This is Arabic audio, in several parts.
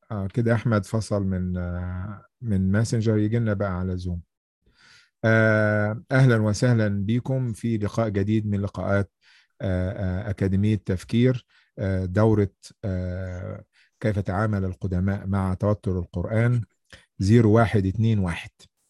كده احمد فصل من ماسنجر، يجي لنا بقى على زوم. اهلا وسهلا بكم في لقاء جديد من لقاءات أكاديمية تفكير. دورة كيف تعامل القدماء مع توتر القرآن 0121.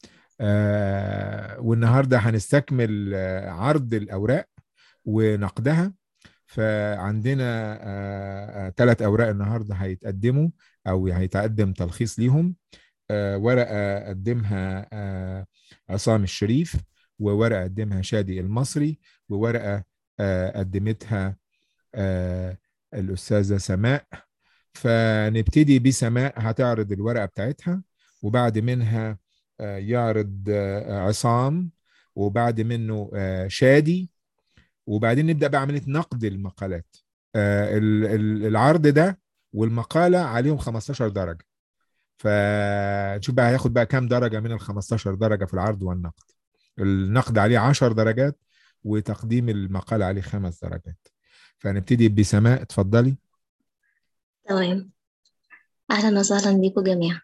والنهارده هنستكمل عرض الأوراق ونقدها. فعندنا 3 أوراق النهارده هيتقدموا أو هيتقدم تلخيص ليهم. ورقة قدمها عصام الشريف، وورقة قدمها شادي المصري، وورقة قدمتها الأستاذة سماء. فنبتدي بسماء، هتعرض الورقة بتاعتها، وبعد منها يعرض عصام، وبعد منه شادي، وبعدين نبدأ بعملية نقد المقالات. العرض ده والمقالة عليهم 15 درجة. فنشوف بقى هياخد بقى كام درجة من ال 15 درجة في العرض والنقد. النقد عليه 10 درجات، وتقديم المقالة عليه 5 درجات. فنبتدي بسماء، اتفضلي. تمام. أهلا وسهلا بكم جميعا.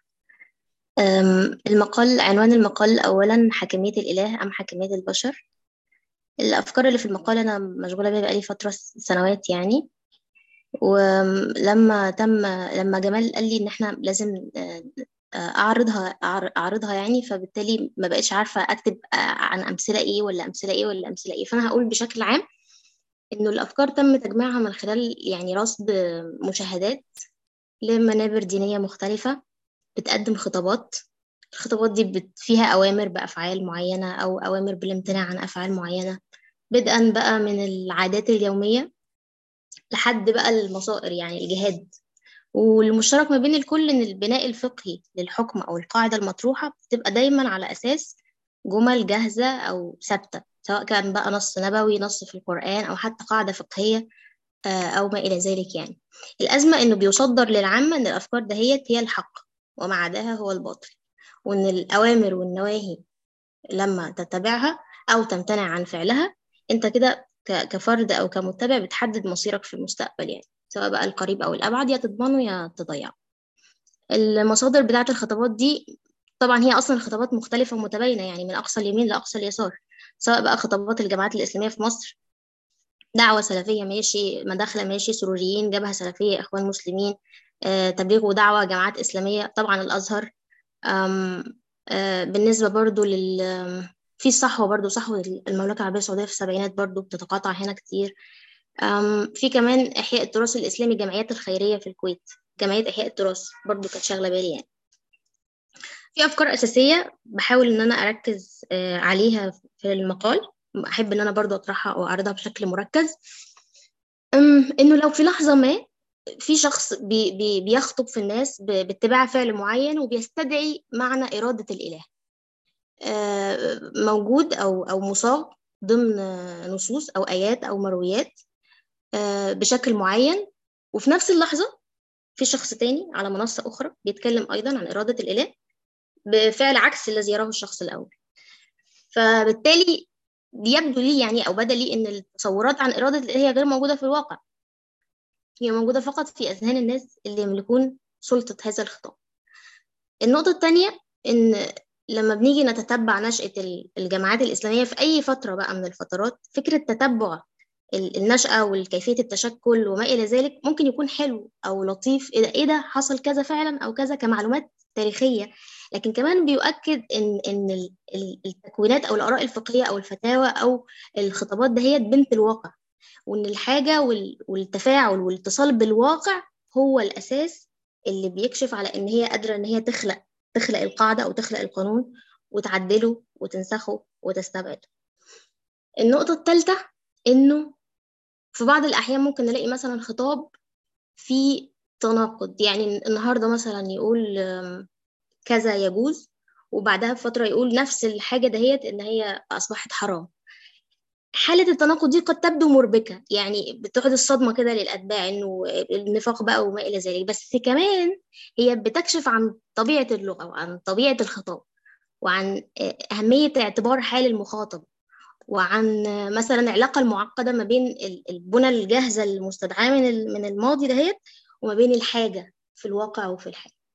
عنوان المقال أولا: حاكمية الإله أم حاكمية البشر؟ الأفكار اللي في المقال أنا مشغولة بيها بقالي فترة سنوات يعني. لما جمال قال لي إن إحنا لازم أعرضها يعني، فبالتالي ما بقتش عارفة أكتب عن أمثلة إيه ولا أمثلة إيه ولا أمثلة إيه. فأنا هقول بشكل عام إنه الأفكار تم تجميعها من خلال يعني رصد مشاهدات لمنابر دينية مختلفة بتقدم خطابات. الخطابات دي فيها أوامر بأفعال معينة أو أوامر بالامتناع عن أفعال معينة، بدءا بقى من العادات اليومية لحد بقى المصائر يعني الجهاد. والمشترك ما بين الكل إن البناء الفقهي للحكم أو القاعدة المطروحة بتبقى دايما على أساس جمل جاهزة أو ثابتة، سواء كان بقى نص نبوي، نص في القرآن، أو حتى قاعدة فقهية أو ما إلى ذلك يعني. الأزمة إنه بيصدر للعامة إن الأفكار دهيت هي الحق وما عداها هو الباطل، وإن الأوامر والنواهي لما تتبعها أو تمتنع عن فعلها أنت كده كفرد أو كمتبع بتحدد مصيرك في المستقبل يعني، سواء بقى القريب أو الأبعد، يا تضمنه يا تضيعه. المصادر بتاعة الخطابات دي طبعا هي أصلا خطابات مختلفة ومتباينة يعني من أقصى اليمين لأقصى اليسار، سواء بقى خطابات الجماعات الإسلامية في مصر، دعوة سلفية ماشي، مداخلة ماشي، سروريين، جبهة سلفية، إخوان مسلمين، تبليغ ودعوة، جماعات إسلامية، طبعا الأزهر. أم، بالنسبة برضو في الصحوة، برضو صحوة المملكة العربية السعودية في السبعينات برضو بتتقاطع هنا كتير. في كمان إحياء التراث الإسلامي، الجمعيات الخيرية في الكويت، جمعية إحياء التراث برضو كانت شاغلة بالي يعني. في أفكار أساسية بحاول إن أنا أركز عليها في المقال، أحب إن أنا برضو أطرحها أو أعرضها بشكل مركز. إنه لو في لحظة ما في شخص بيخطب في الناس باتباع فعل معين وبيستدعي معنى إرادة الإله، موجود أو مصاغ ضمن نصوص أو آيات أو مرويات بشكل معين، وفي نفس اللحظة في شخص تاني على منصة أخرى بيتكلم أيضا عن إرادة الإله بفعل عكس الذي يراه الشخص الأول. فبالتالي يبدو لي يعني أو بدا لي إن التصورات عن إرادة الإله هي غير موجودة في الواقع، هي موجودة فقط في أذهان الناس اللي يملكون سلطة هذا الخطاب. النقطة الثانية إن لما بنيجي نتتبع نشأة الجماعات الإسلامية في أي فترة بقى من الفترات، فكرة تتبع النشأة والكيفية التشكل وما إلى ذلك ممكن يكون حلو أو لطيف، إيه ده حصل كذا فعلا أو كذا كمعلومات تاريخية، لكن كمان بيؤكد إن التكوينات أو الآراء الفقهية أو الفتاوى أو الخطابات دهيت بنت الواقع، وإن الحاجة والتفاعل والاتصال بالواقع هو الأساس اللي بيكشف على إن هي قادرة إن هي تخلق القاعدة أو تخلق القانون وتعدله وتنسخه وتستبعده. النقطة الثالثة إنه في بعض الأحيان ممكن نلاقي مثلا خطاب فيه تناقض، يعني النهاردة مثلا يقول كذا يجوز، وبعدها بفترة يقول نفس الحاجة دهيت إن هي أصبحت حرام. حالة التناقض دي قد تبدو مربكة، يعني بتعطي الصدمة كده للأتباع إنه النفاق بقى وما إلى ذلك، بس كمان هي بتكشف عن طبيعة اللغة وعن طبيعة الخطاب وعن أهمية اعتبار حال المخاطب، وعن مثلا العلاقة المعقدة ما بين البنى الجاهزة المستدعاة من الماضي دهيت وما بين الحاجة في الواقع وفي الحال.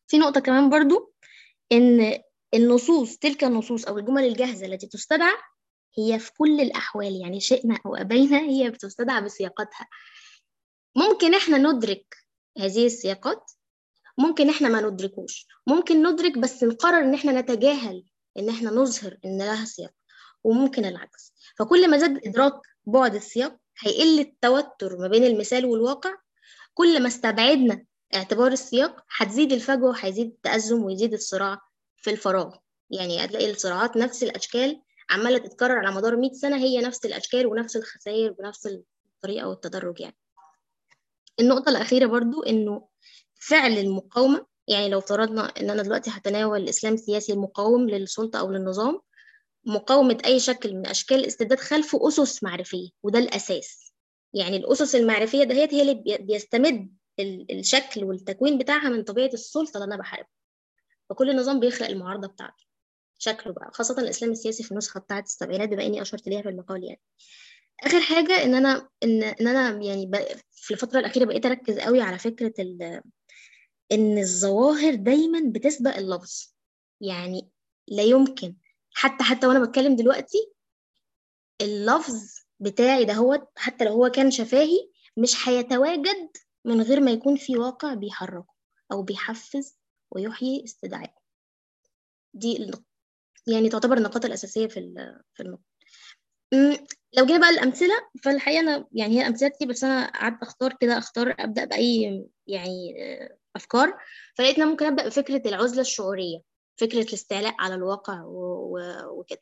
في نقطة كمان برضو، إن النصوص، تلك النصوص أو الجمل الجاهزة التي تستدعى هي في كل الأحوال، يعني شئنا أو أبينا هي بتستدعى بسياقاتها. ممكن إحنا ندرك هذه السياقات، ممكن إحنا ما ندركوش، ممكن ندرك بس نقرر إن إحنا نتجاهل إن إحنا نظهر إن لها سياق، وممكن العكس. فكل ما زاد إدراك بعد السياق هيقل التوتر ما بين المثال والواقع. كل ما استبعدنا اعتبار السياق هتزيد الفجوة وهيزيد التأزم ويزيد الصراع في الفراغ. يعني هتلاقي الصراعات نفس الأشكال عمالة تتكرر على مدار 100 سنة، هي نفس الأشكال ونفس الخسائر بنفس الطريقة والتدرج يعني. النقطة الأخيرة برضو إنه فعل المقاومة، يعني لو فرضنا إن أنا دلوقتي هتناول الإسلام السياسي المقاوم للسلطة أو للنظام، مقاومة أي شكل من أشكال الاستبداد خلفه أسس معرفية، وده الأساس. يعني الأسس المعرفية دهيت هي اللي بيستمد الشكل والتكوين بتاعها من طبيعة السلطة اللي أنا بحاربها. فكل نظام بيخلق المعارضة بتاعته، شكله بقى، خاصة الإسلام السياسي في النسخة بتاعة السبعينات، بما إني أشرت ليها في المقال يعني. آخر حاجة إن أنا يعني في الفترة الأخيرة بقيت أركز قوي على فكرة إن الظواهر دايما بتسبق اللفظ. يعني لا يمكن، حتى وأنا بتكلم دلوقتي، اللفظ بتاعي ده هو حتى لو هو كان شفاهي مش هيتواجد من غير ما يكون في واقع بيحركه أو بيحفز ويحيي استدعائه. دي يعني تعتبر النقاط الأساسية في النقطة. لو جينا بقى الأمثلة، فالحقيقة أنا يعني هي أمثلة كتير، بس أنا قعدت أختار أبدأ بأي يعني أفكار. فلقيت إن أنا ممكن أبدأ بفكرة العزلة الشعورية، فكرة الاستعلاء على الواقع وكده.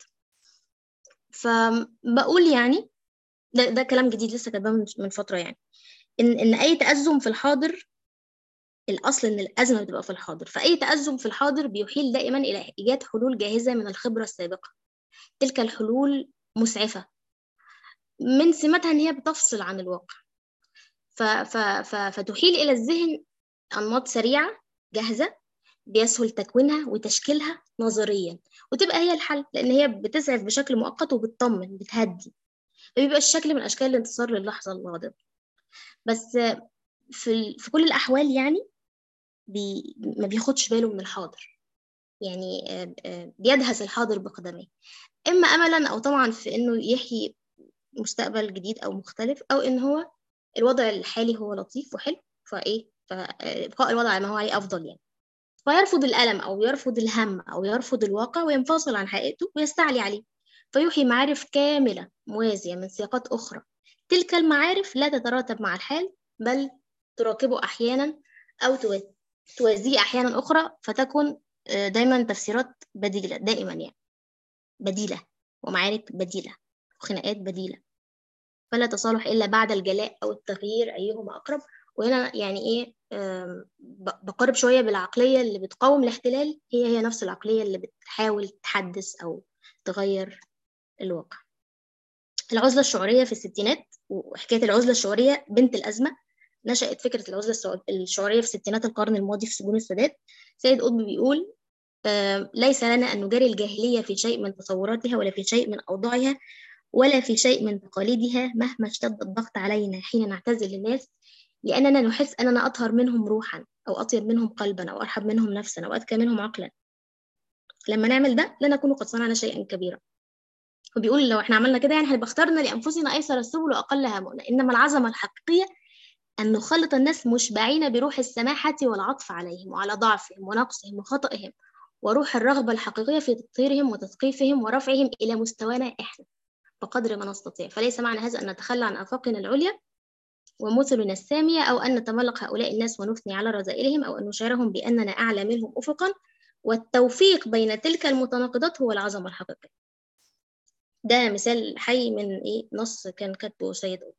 فبقول يعني ده كلام جديد لسه كاتباه من فترة، يعني إن أي تأزم في الحاضر، الأصل إن الأزمة بتبقى في الحاضر، فأي تأزم في الحاضر بيحيل دائما إلى إيجاد حلول جاهزة من الخبرة السابقة. تلك الحلول مسعفة، من سماتها إن هي بتفصل عن الواقع، فتحيل إلى الذهن أنماط سريعة جاهزة بيسهل تكوينها وتشكيلها نظريا، وتبقى هي الحل، لأن هي بتسعف بشكل مؤقت وبتطمن بتهدي، فبيبقى الشكل من أشكال الانتصار للحظة الغاضبة. بس في كل الأحوال يعني ما بياخدش باله من الحاضر، يعني بيدهس الحاضر بقدميه، إما أملا أو طمعا في إنه يحيي مستقبل جديد أو مختلف، أو إن هو الوضع الحالي هو لطيف وحلو، فإبقاء الوضع على ما هو عليه أفضل يعني. فيرفض الألم أو يرفض الهم أو يرفض الواقع وينفصل عن حقيقته ويستعلي عليه، فيوحي معارف كاملة موازية من سياقات أخرى. تلك المعارف لا تتراتب مع الحال، بل تراقبه أحيانا أو توازيه أحيانا أخرى، فتكون دايما تفسيرات بديلة دائما يعني، بديلة، ومعارك بديلة وخناقات بديلة، فلا تصالح إلا بعد الجلاء أو التغيير أيهما أقرب. وهنا يعني إيه، بقرب شوية بالعقلية اللي بتقاوم الاحتلال، هي نفس العقلية اللي بتحاول تحدث أو تغير الواقع. العزلة الشعورية في الستينات، وحكاية العزلة الشعورية بنت الأزمة، نشأت فكرة العزلة الشعورية في ستينات القرن الماضي في سجون السادات. سيد قطب بيقول ليس لنا أن نجاري الجاهلية في شيء من تصوراتها، ولا في شيء من أوضاعها، ولا في شيء من تقاليدها، مهما اشتد الضغط علينا حين نعتزل الناس، لأننا نحس أننا أطهر منهم روحا، أو أطيب منهم قلبا، أو أرحب منهم نفسا، أو أذكى منهم عقلا. لما نعمل ده لا نكون قد صنعنا شيئا كبيرا. وبيقول لو احنا عملنا كده يعني هنبقى اخترنا لأنفسنا أيسر السبل وأقلها مؤنة، إنما العظمة الحقيقية أن نخلط الناس مشبعين بروح السماحة والعطف عليهم وعلى ضعفهم ونقصهم وخطئهم، وروح الرغبة الحقيقية في تطهيرهم وتثقيفهم ورفعهم إلى مستوانا إحنا بقدر ما نستطيع. فليس معنى هذا أن نتخلى عن آفاقنا العليا ومثلنا السامية، أو أن نتملق هؤلاء الناس ونثني على رذائلهم، أو أن نشعرهم بأننا أعلى منهم أفقا. والتوفيق بين تلك المتناقضات هو العظمة الحقيقية. ده مثال حي من نص كان كاتبه سيد قطب.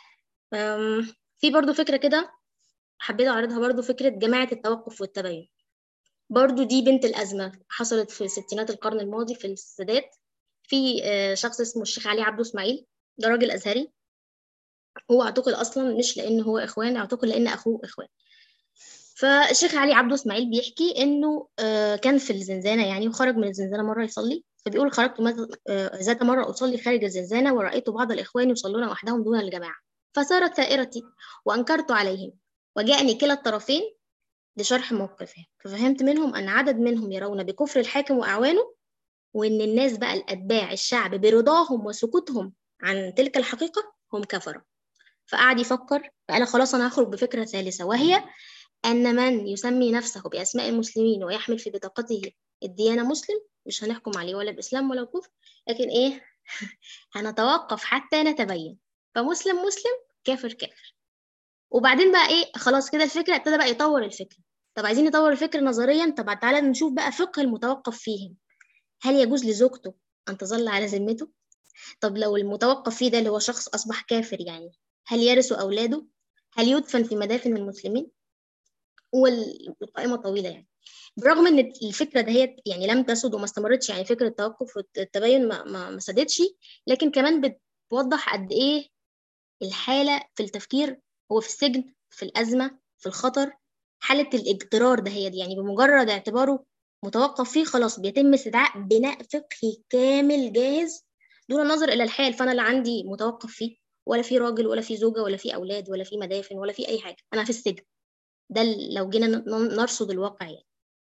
في برضو فكرة كده حبيت أعرضها، برضو فكرة جماعة التوقف والتبين. برضو دي بنت الأزمة، حصلت في ستينات القرن الماضي في السادات. في شخص اسمه الشيخ علي عبده إسماعيل، ده راجل أزهري، هو اعتقل اصلا مش لان هو اخوان، اعتقل لان اخوه اخوان. فالشيخ علي عبده اسماعيل بيحكي انه كان في الزنزانه يعني، وخرج من الزنزانه مره يصلي، فبيقول خرجت ذات مره اصلي خارج الزنزانه، ورايت بعض الاخوان يصلون وحدهم دون الجماعه، فسارت ثائرتي وانكرت عليهم، وجاءني كلا الطرفين لشرح موقفهم، ففهمت منهم أن عدد منهم يرون بكفر الحاكم وأعوانه، وإن الناس بقى الأتباع الشعب برضاهم وسكوتهم عن تلك الحقيقة هم كفرة. فقعد يفكر، فقال خلاص أنا هخرج بفكرة ثالثة، وهي أن من يسمي نفسه بأسماء المسلمين ويحمل في بطاقته الديانة مسلم مش هنحكم عليه ولا بإسلام ولا كفر، لكن إيه هنتوقف حتى نتبين، فمسلم مسلم، كافر كافر. وبعدين بقى إيه، خلاص كده الفكرة ابتدى بقى يطور الفكرة. طب عايزين نطور الفكرة نظريا، طب تعالى نشوف بقى فقه المتوقف فيهم. هل يجوز لزوجته أن تظل على ذمته؟ طب لو المتوقف فيه ده اللي هو شخص أصبح كافر يعني، هل يرث أولاده؟ هل يدفن في مدافن المسلمين؟ والقائمة طويلة يعني. برغم ان الفكره دهيت يعني لم تسد وما استمرتش، يعني فكره التوقف والتبين ما سدتش، لكن كمان بتوضح قد ايه الحاله في التفكير، هو في السجن، في الازمه، في الخطر، حاله الاجترار دهيت، يعني بمجرد اعتباره متوقف فيه خلاص بيتم استدعاء بناء فقهي كامل جاهز دون النظر الى الحال. فانا لا عندي متوقف فيه، ولا في راجل، ولا في زوجه، ولا في اولاد، ولا في مدافن، ولا في اي حاجه، انا في السجن. ده لو جينا نرصد الواقع يعني.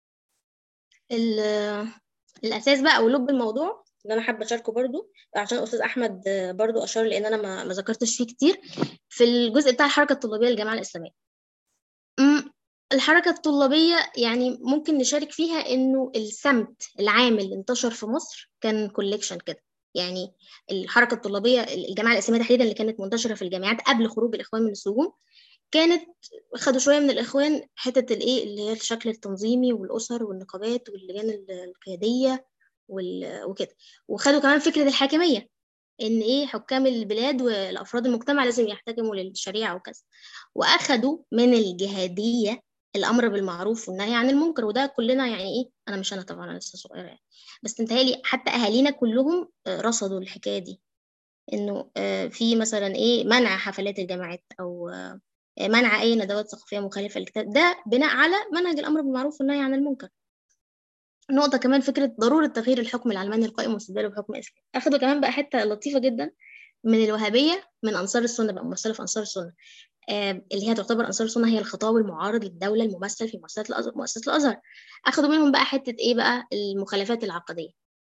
الاساس بقى او لب الموضوع اللي انا حابه اشاركه برضو، عشان الاستاذ احمد برضو اشار، لان انا ما ذكرتش فيه كتير، في الجزء بتاع الحركه الطلابيه للجماعه الاسلاميه. الحركه الطلابيه يعني ممكن نشارك فيها انه السمت العام اللي انتشر في مصر كان كوليكشن كده. يعني الحركه الطلابيه الجماعه الاسلاميه تحديدا اللي كانت منتشره في الجامعات قبل خروج الاخوان من السجون، كانت خدوا شويه من الاخوان حته الايه اللي هي الشكل التنظيمي والاسر والنقابات واللجان القياديه وكده، وخدوا كمان فكره الحاكميه، ان ايه حكام البلاد والافراد المجتمع لازم يحتكموا للشريعه وكذا، واخدوا من الجهاديه الامر بالمعروف والنهي عن المنكر. وده كلنا يعني ايه، انا مش انا طبعا، انا لسه صغيره يعني، بس انتهالي حتى اهالينا كلهم رصدوا الحكايه دي، انه في مثلا ايه منع حفلات الجامعات، او منع اي ندوات ثقافيه مخالفه للكتاب، ده بناء على منهج الامر بالمعروف والنهي عن المنكر. نقطه كمان فكره ضروره تغيير الحكم العلماني القائم واستبداله بحكم اسلامي. اخدوا كمان بقى حته لطيفه جدا من الوهابيه، من انصار السنه بقى، ممثله في انصار السنه، اللي هي تعتبر انصار السنه هي الخطاب المعارض للدوله الممثل في مؤسسه الازهر. اخدوا منهم بقى حته ايه بقى المخالفات العقديه،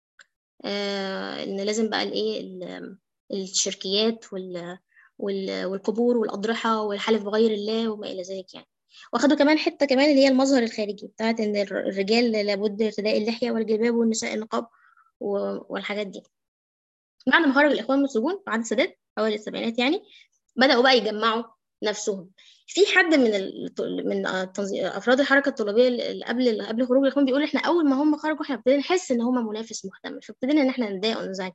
ان لازم بقى الايه الشركيات والقبور والأضرحة والحلف بغير الله وما إلى ذلك يعني. واخدوا كمان حتة كمان اللي هي المظهر الخارجي بتاعت إن الرجال لابد ارتداء اللحية والجلباب والنساء النقاب والحاجات دي. بعد ما خرج الإخوان من السجون بعد السادات أوائل السبعينات يعني، بدأوا بقى يجمعوا نفسهم. في حد من افراد الحركه الطلابيه اللي قبل خروج الاخوان بيقول احنا اول ما هم خرجوا احنا ابتدينا نحس ان هم منافس محتمل، فابتدينا ان احنا نتضايق وننزعج.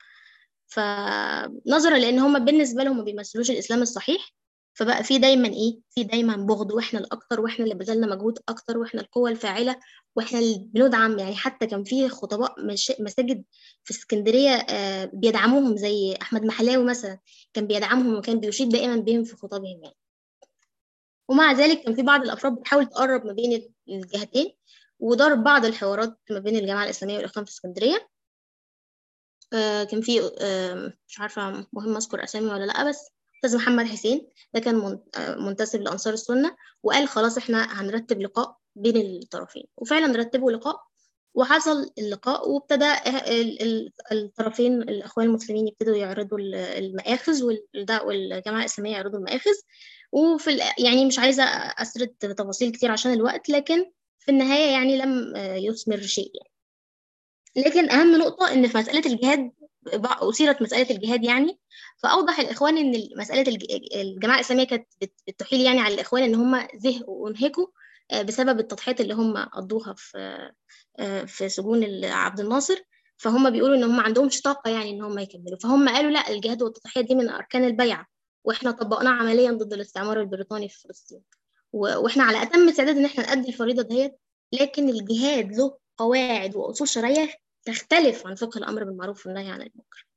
فنظرا لان هم بالنسبه لهم ما بيمثلوش الاسلام الصحيح، فبقى في دايما ايه، في دايما بغض، واحنا الاكتر، واحنا اللي بذلنا مجهود اكتر، واحنا القوه الفاعله، واحنا اللي بندعم. يعني حتى كان في خطباء مساجد في اسكندريه بيدعموهم زي احمد محلاوي مثلا، كان بيدعمهم وكان بيشيد دائما بهم في خطابهم يعني. ومع ذلك كان في بعض الافراد بتحاول تقرب ما بين الجهتين، ودار بعض الحوارات ما بين الجماعه الاسلاميه والاخوان في اسكندريه. كان في مش عارفة مهم أذكر أسامي ولا لأ، بس أستاذ محمد حسين ده كان منتسب لأنصار السنة، وقال خلاص إحنا هنرتب لقاء بين الطرفين، وفعلا رتبوا لقاء وحصل اللقاء، وابتدى الطرفين الأخوان المسلمين يبتدوا يعرضوا المآخذ، والجماعة الإسلامية يعرضوا المآخذ. وفي يعني مش عايزة أسرد تفاصيل كتير عشان الوقت، لكن في النهاية يعني لم يثمر شيء يعني. لكن أهم نقطة إن في مسألة الجهاد أثيرت مسألة الجهاد يعني، فأوضح الإخوان إن مسألة الجماعة الإسلامية كانت بتحيل يعني على الإخوان إن هم زهقوا وانهكوا بسبب التضحيات اللي هم قضوها في سجون عبد الناصر، فهم بيقولوا إن هم عندهمش طاقة يعني إن هم يكملوا، فهم قالوا لا، الجهاد والتضحية دي من أركان البيعة، وإحنا طبقناها عمليا ضد الاستعمار البريطاني في فلسطين، وإحنا على أتم استعداد إن إحنا نأدي الفريضة ديت. لكن الجهاد له قواعد وأصول شرعية تختلف عن فقه الأمر بالمعروف والنهي عن المنكر.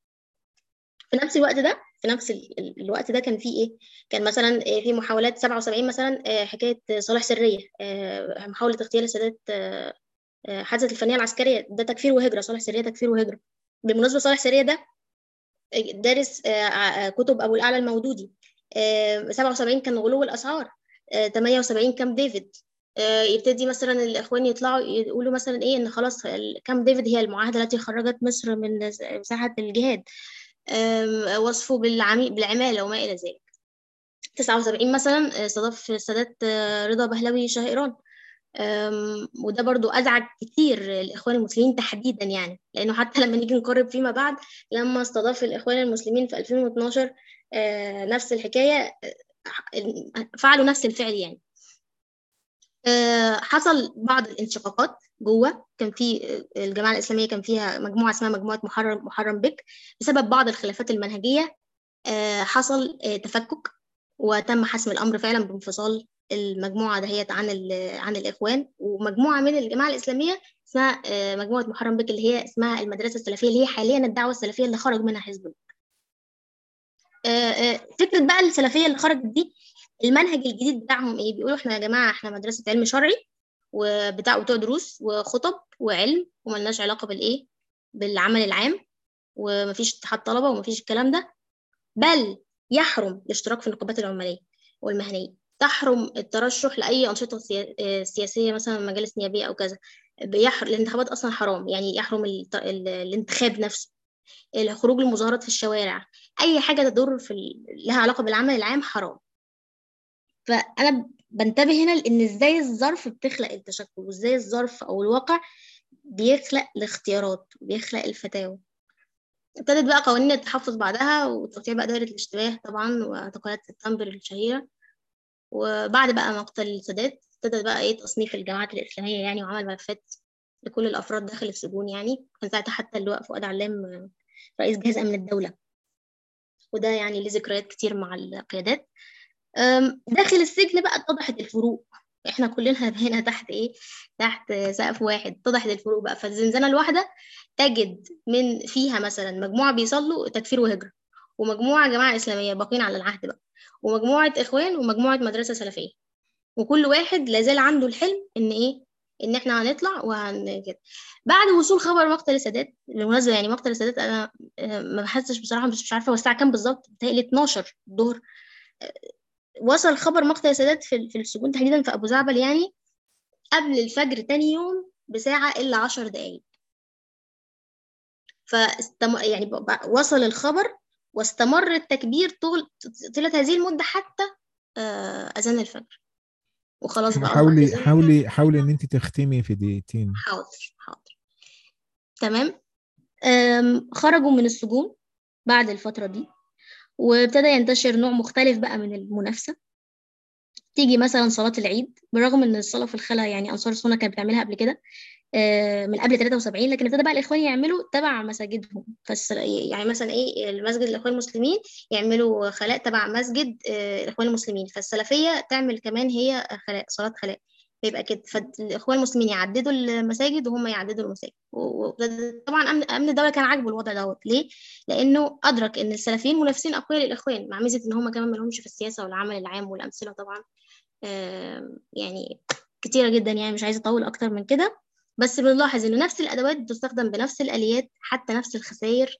في نفس الوقت ده كان في إيه؟ كان مثلا في محاولات 77 مثلا، حكاية صالح سرية، محاولة اغتيال السادات، حادثة الفنية العسكرية، ده تكفير وهجرة، صالح سرية تكفير وهجرة. بالمناسبة صالح سرية ده دارس كتب أبو الأعلى المودودي. 77 كان غلو الأسعار، 78 كامب ديفيد، يبتدي مثلا الإخوان يطلعوا يقولوا مثلا إيه إن خلاص كامب ديفيد هي المعاهدة التي خرجت مصر من ساحة الجهاد، وصفه بالعمالة وما إلى ذلك. 79 مثلا استضاف السادات رضا بهلوي شهيران، وده برضو أزعج كتير الإخوان المسلمين تحديدا، يعني لأنه حتى لما نيجي نقارب فيما بعد لما استضاف الإخوان المسلمين في 2012 نفس الحكاية، فعلوا نفس الفعل يعني. حصل بعض الانشقاقات جوه، كان في الجماعة الإسلامية كان فيها مجموعة اسمها مجموعة محرم بك، بسبب بعض الخلافات المنهجية حصل تفكك، وتم حسم الأمر فعلا بانفصال المجموعة دهيت عن الإخوان، ومجموعة من الجماعة الإسلامية اسمها مجموعة محرم بك، اللي هي اسمها المدرسة السلفية، اللي هي حاليا الدعوة السلفية اللي خرج منها حزب الله. فكرة بقى السلفية اللي خرجت دي، المنهج الجديد بتاعهم ايه؟ بيقولوا احنا يا جماعة احنا مدرسة علم شرعي وبتاع دروس وخطب وعلم، وملناش علاقة بالايه، بالعمل العام، ومفيش اتحاد طلبة ومفيش الكلام ده، بل يحرم الاشتراك في النقابات العمالية والمهنية، تحرم الترشح لأي أنشطة سياسية مثلا مجالس نيابية أو كذا، الانتخابات أصلا حرام، يعني يحرم الانتخاب نفسه، الخروج للمظاهرات في الشوارع، أي حاجة تضر لها علاقة بالعمل العام حرام. فأنا بنتبه هنا لأن إزاي الظرف بتخلق التشكل، وإزاي الظرف أو الواقع بيخلق الاختيارات وبيخلق الفتاوى. ابتدت بقى قوانين التحفظ بعدها، وتوسيع بقى دائرة الاشتباه طبعا، واعتقالات سبتمبر الشهيرة. وبعد بقى مقتل السادات ابتدت بقى ايه تصنيف الجماعات الإسلامية يعني، وعمل ملفات لكل الأفراد داخل السجون. يعني كان ساعتها حتى اللواء فؤاد علام رئيس جهاز أمن الدولة، وده يعني ليه ذكريات كتير مع القيادات. داخل السجن بقى اتضحت الفروق، احنا كلنا هنا تحت ايه، تحت سقف واحد. اتضحت الفروق بقى، فالزنزانة الواحدة تجد من فيها مثلا مجموعة بيصلوا تكفير وهجرة، ومجموعة جماعة إسلامية باقين على العهد بقى، ومجموعة إخوان، ومجموعة مدرسة سلفية، وكل واحد لازال عنده الحلم إن إيه، إن إحنا هنطلع كده. بعد وصول خبر مقتل السادات بالمناسبة، يعني مقتل السادات أنا ما بحسش بصراحة، مش عارفة هو الساعة كام بالظبط، بتهيألي 12 الظهر وصل خبر مقتل السادات في السجون تحديدا في أبو زعبل، يعني قبل الفجر تاني يوم بساعة إلا 10 دقايق. يعني وصل الخبر واستمر التكبير طيلة هذه المدة حتى أذان الفجر، وخلاص بقى الله حاولي أذن. حاولي حاولي ان انت تختمي في دقيقتين. حاضر حاضر. تمام. خرجوا من السجون بعد الفترة دي، وابتدى ينتشر نوع مختلف بقى من المنافسة. تيجي مثلا صلاة العيد، بالرغم ان الصلاة في الخلا يعني أنصار السنة كانت بتعملها قبل كده من قبل 73، لكن ابتدى بقى الإخوان يعملوا تبع مساجدهم. يعني مثلا إيه، المسجد الإخوان المسلمين يعملوا خلاء تبع مسجد الإخوان المسلمين، فالسلفية تعمل كمان هي خلاء، صلاة خلاء، بيبقى كده. فالإخوان المسلمين يعددوا المساجد وهم يعددوا المساجد. وطبعا أمن الدولة كان عاجبه الوضع دوت. ليه؟ لأنه أدرك إن السلفيين منافسين أقوياء للإخوان، مع ميزة إن هم كمان ما لهمش في السياسة والعمل العام، والأمثلة طبعا يعني كتيرة جدا، يعني مش عايزة أطول أكتر من كده. بس بنلاحظ إن نفس الأدوات بتستخدم بنفس الآليات، حتى نفس الخسائر.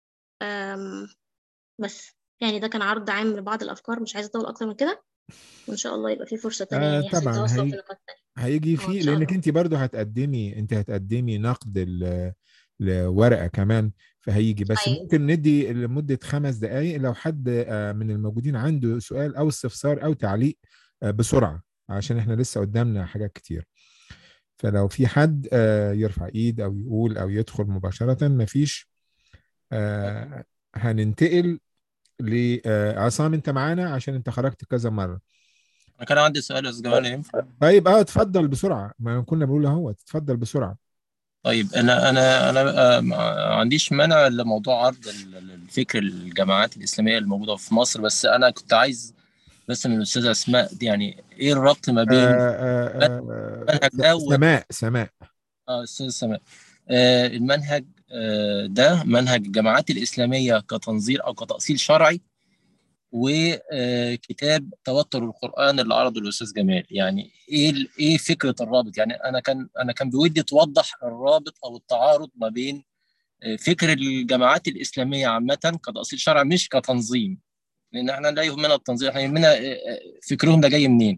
بس يعني ده كان عرض عام لبعض الأفكار، مش عايزة أطول أكتر من كده، وإن شاء الله يبقى في فرصة تانية يعني عشان طبعا نتواصل في نقاط تانية. هيجي إن فيه، شاء لانك الله. انت برضو هتقدمي نقد لورقه كمان، فهيجي. بس أيوة. ممكن ندي لمده 5 دقائق لو حد من الموجودين عنده سؤال او استفسار او تعليق بسرعه، عشان احنا لسه قدامنا حاجات كتير. فلو في حد يرفع ايد او يقول او يدخل مباشره، مفيش هننتقل لعصام. انت معانا عشان انت خرجت كذا مره. انا كان عندي سؤال يا استاذ جمال، ينفع؟ طيب اتفضل بسرعه، ما كنا بنقول اهو اتفضل بسرعه. طيب انا ما عنديش مانع لموضوع عرض الفكر الجماعات الاسلاميه الموجوده في مصر، بس انا كنت عايز بس من الاستاذه اسماء دي، يعني ايه الربط ما بين المنهج ده سماء. استاذ سماء، المنهج ده منهج الجماعات الاسلاميه كتنظير او كتاصيل شرعي، وكتاب توتر القرآن اللي عرضه الأستاذ جمال، يعني إيه فكرة الرابط؟ يعني أنا كان بودي توضح الرابط أو التعارض ما بين فكر الجماعات الإسلامية عامة كتأصيل شرعي مش كتنظيم، لأن إحنا لا يهمنا التنظيم، إحنا يهمنا فكرهم ده جاي منين،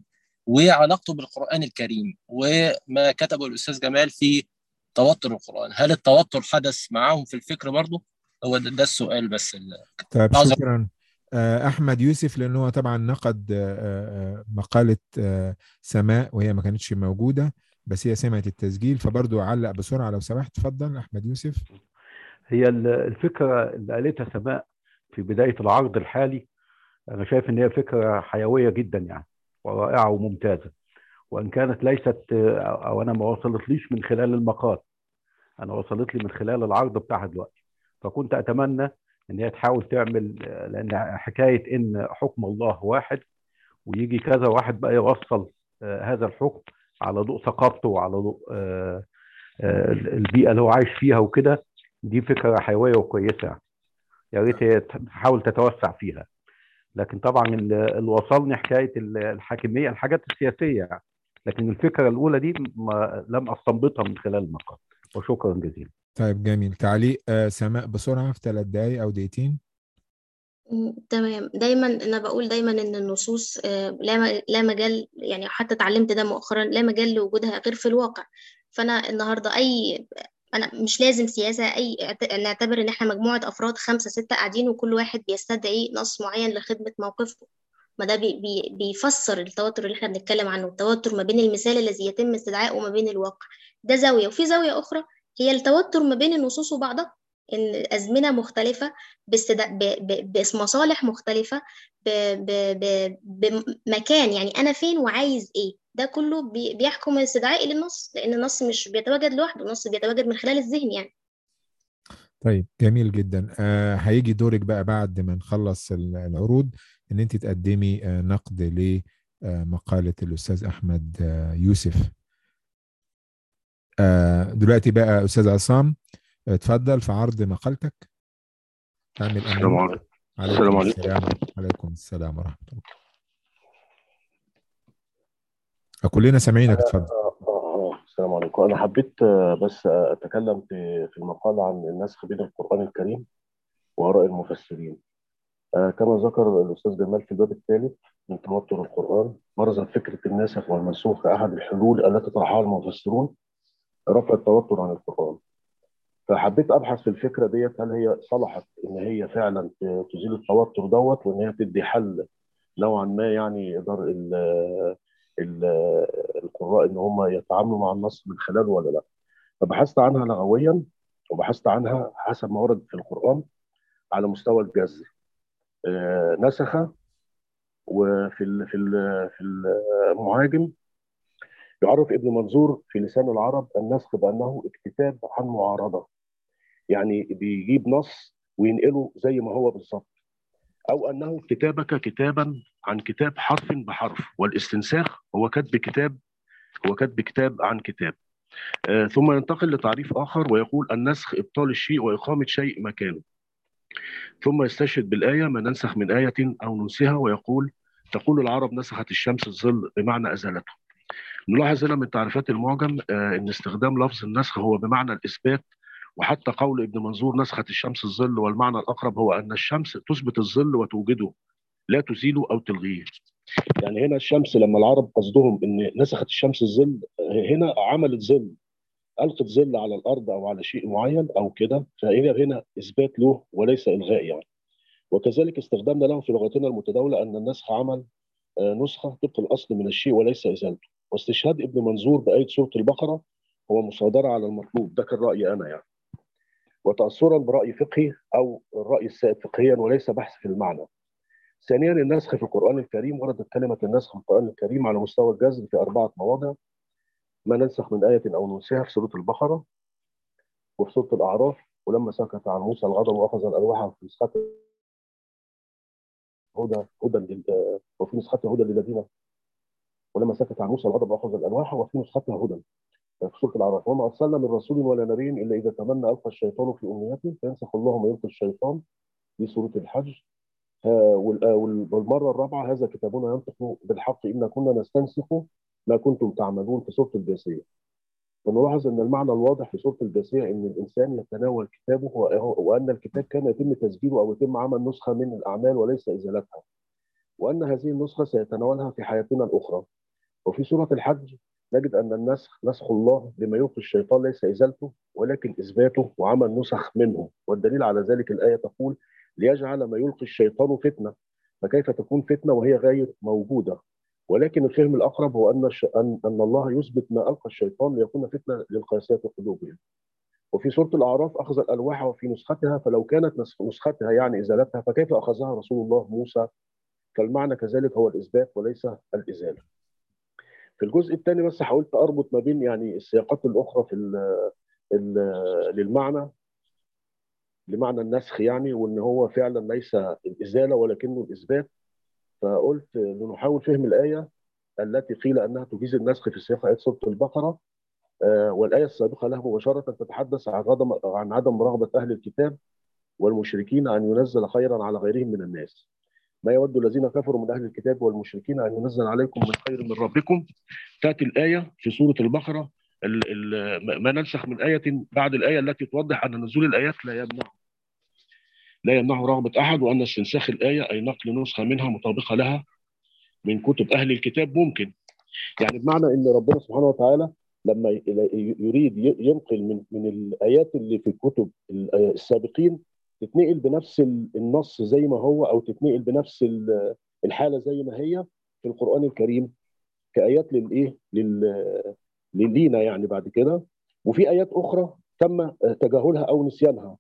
وعلاقته بالقرآن الكريم وما كتبه الأستاذ جمال في توتر القرآن. هل التوتر حدث معاهم في الفكر برضه؟ هو ده السؤال بس. طيب شكرا. أحمد يوسف، لأنه هو طبعا نقد مقالة سماء وهي ما كانتش موجودة، بس هي سمعت التسجيل، فبرضه علق بسرعة لو سمحت. تفضل أحمد يوسف. هي الفكرة اللي قالتها سماء في بداية العرض الحالي، أنا شايف إن هي فكرة حيوية جدا يعني، ورائعة وممتازة، وإن كانت ليست أو أنا ما وصلتليش من خلال المقال، أنا وصلت لي من خلال العرض بتاعها دلوقتي. فكنت أتمنى إن هي تحاول تعمل، لأن حكاية إن حكم الله واحد ويجي كذا واحد بقى يوصل هذا الحكم على ضوء ثقافته وعلى ضوء البيئة اللي هو عايش فيها وكده، دي فكرة حيوية وكويسة، يا ريت هي تحاول تتوسع فيها. لكن طبعا اللي وصلني حكايه الحاكميه، الحاجات السياسيه يعني، لكن الفكره الاولى دي لم استنبطها من خلال المقال. وشكرا جزيلا. طيب جميل. تعليق سماء بسرعه في 3 دقائق او دقيقتين. تمام. دايما انا بقول دايما ان النصوص لا مجال، يعني حتى اتعلمت ده مؤخرا، لا مجال لوجودها غير في الواقع. فانا النهارده انا مش لازم سياسه، نعتبر ان احنا مجموعه افراد 5 6 قاعدين وكل واحد بيستدعي نص معين لخدمه موقفه. ما ده بيفسر التوتر اللي احنا بنتكلم عنه، التوتر ما بين المثال الذي يتم استدعائه وما بين الواقع. ده زاويه، وفي زاويه اخرى هي التوتر ما بين النصوص وبعضها، ان ازمنه مختلفه بمصالح مختلفه بمكان، يعني انا فين وعايز ايه، ده كله بيحكم استدعائي للنص، لان النص مش بيتواجد لوحده، النص بيتواجد من خلال الذهن يعني. طيب جميل جدا. هيجي دورك بقى بعد ما نخلص العروض ان انت تقدمي نقد لمقالة الاستاذ احمد يوسف. دلوقتي بقى استاذ عصام، اتفضل في عرض مقالتك. تعمل السلام عليكم. عليكم السلام. عليكم السلام ورحمة الله. كلنا سامعينك، اتفضل. السلام عليكم. أنا حبيت بس أتكلم في المقال عن النسخ بين القرآن الكريم وآراء المفسرين. كما ذكر الأستاذ جمال في الباب الثالث من توتر القرآن، برزت فكرة الناسخ والمنسوخ كأحد الحلول التي طرحها المفسرون رفع التوتر عن القرآن. فحبيت أبحث في الفكرة ديت، هل هي صلحت إن هي فعلا تزيل التوتر دوت، وإن هي تدي حل نوعا ما يعني يقدر القراء ان هم يتعاملوا مع النص من خلاله ولا لا. فبحثت عنها لغويا، وبحثت عنها حسب ما ورد في القرآن على مستوى الجذر. نسخ، في المعاجم يعرف ابن منظور في لسان العرب النسخ بأنه اكتتاب عن معارضة، يعني بيجيب نص وينقله زي ما هو بالظبط، أو أنه كتابك كتابا عن كتاب حرف بحرف، والاستنساخ هو كتب كتاب عن كتاب. ثم ينتقل لتعريف آخر ويقول النسخ إبطال الشيء وإقامة شيء مكانه. ثم يستشهد بالآية ما ننسخ من آية أو ننسها، ويقول تقول العرب نسخت الشمس الظل بمعنى أزالته. نلاحظ هنا من تعريفات المعجم أن استخدام لفظ النسخ هو بمعنى الإثبات، وحتى قول ابن منظور نسخت الشمس الظل، والمعنى الأقرب هو أن الشمس تثبت الظل وتوجده، لا تزيله أو تلغيه. يعني هنا الشمس لما العرب قصدهم ان نسخت الشمس الظل، هنا عملت ظل، القت ظل على الارض او على شيء معين او كده، فهنا اثبات له وليس الغاء يعني. وكذلك استخدامنا له في لغتنا المتداوله ان النسخ عمل نسخه طبق الاصل من الشيء وليس ازالته. واستشهاد ابن منظور بايه سوره البقره هو مصادره على المطلوب، ده كان رايي انا يعني، وتاثرا براي فقهي او الراي السائد فقهيا وليس بحث في المعنى. ثانيا النسخ في القرآن الكريم، وردت كلمة النسخ في القرآن الكريم على مستوى الجذر في 4 مواضع: ما ننسخ من آية أو ننسها في سورة البقرة، وفي سورة الأعراف، ولما سكت عن موسى الغضب وأخذ الألواح في نسخته وفي نسخته هدى للذين، ولما سكت عن موسى الغضب وأخذ الألواح، وفي نسختها هدى في سورة الأعراف. وما أرسلنا من رسول ولا نبي إلا إذا تمنى ألقى الشيطان في أمنيته فينسخ الله ما يلقي الشيطان، في سورة الحج. والمرة الرابعة هذا كتابنا ينطق بالحق إن كنا نستنسخ ما كنتم تعملون في سورة الجاثية. ونلاحظ أن المعنى الواضح في سورة الجاثية أن الإنسان يتناول كتابه، وأن الكتاب كان يتم تسجيله أو يتم عمل نسخة من الأعمال وليس إزالتها، وأن هذه النسخة سيتناولها في حياتنا الأخرى. وفي سورة الحج نجد أن النسخ نسخ الله لما يلقي الشيطان ليس إزالته ولكن إثباته وعمل نسخ منه، والدليل على ذلك الآية تقول ليجعل ما يلقي الشيطان فتنة، فكيف تكون فتنة وهي غير موجودة؟ ولكن الفهم الأقرب هو أن الله يثبت ما ألقى الشيطان ليكون فتنة للقاسية قلوبهم. وفي سورة الأعراف أخذ الألواح وفي نسختها، فلو كانت نسختها يعني إزالتها فكيف أخذها رسول الله موسى؟ فالمعنى كذلك هو الإثبات وليس الإزالة. في الجزء الثاني بس حاولت أربط ما بين يعني السياقات الأخرى في ال لمعنى النسخ يعني، وإن هو فعلا ليس الإزالة ولكنه الإثبات. فقلت لنحاول فهم الآية التي قيل أنها تجيز النسخ في سياق آية سورة البقرة، والآية السابقة له مباشرة تتحدث عن عدم رغبة أهل الكتاب والمشركين أن ينزل خيرا على غيرهم من الناس. ما يود الذين كفروا من أهل الكتاب والمشركين أن ينزل عليكم من خير من ربكم. تأتي الآية في سورة البقرة ما ننسخ من آية بعد الآية التي توضح أن نزول الآيات لا يمنع رغبة أحد، وأن استنساخ الآية أي نقل نسخة منها مطابقة لها من كتب أهل الكتاب ممكن. يعني بمعنى أن ربنا سبحانه وتعالى لما يريد ينقل من الآيات اللي في الكتب السابقين تتنقل بنفس النص زي ما هو، أو تتنقل بنفس الحالة زي ما هي في القرآن الكريم كآيات لينا يعني بعد كده. وفي آيات أخرى تم تجاهلها أو نسيانها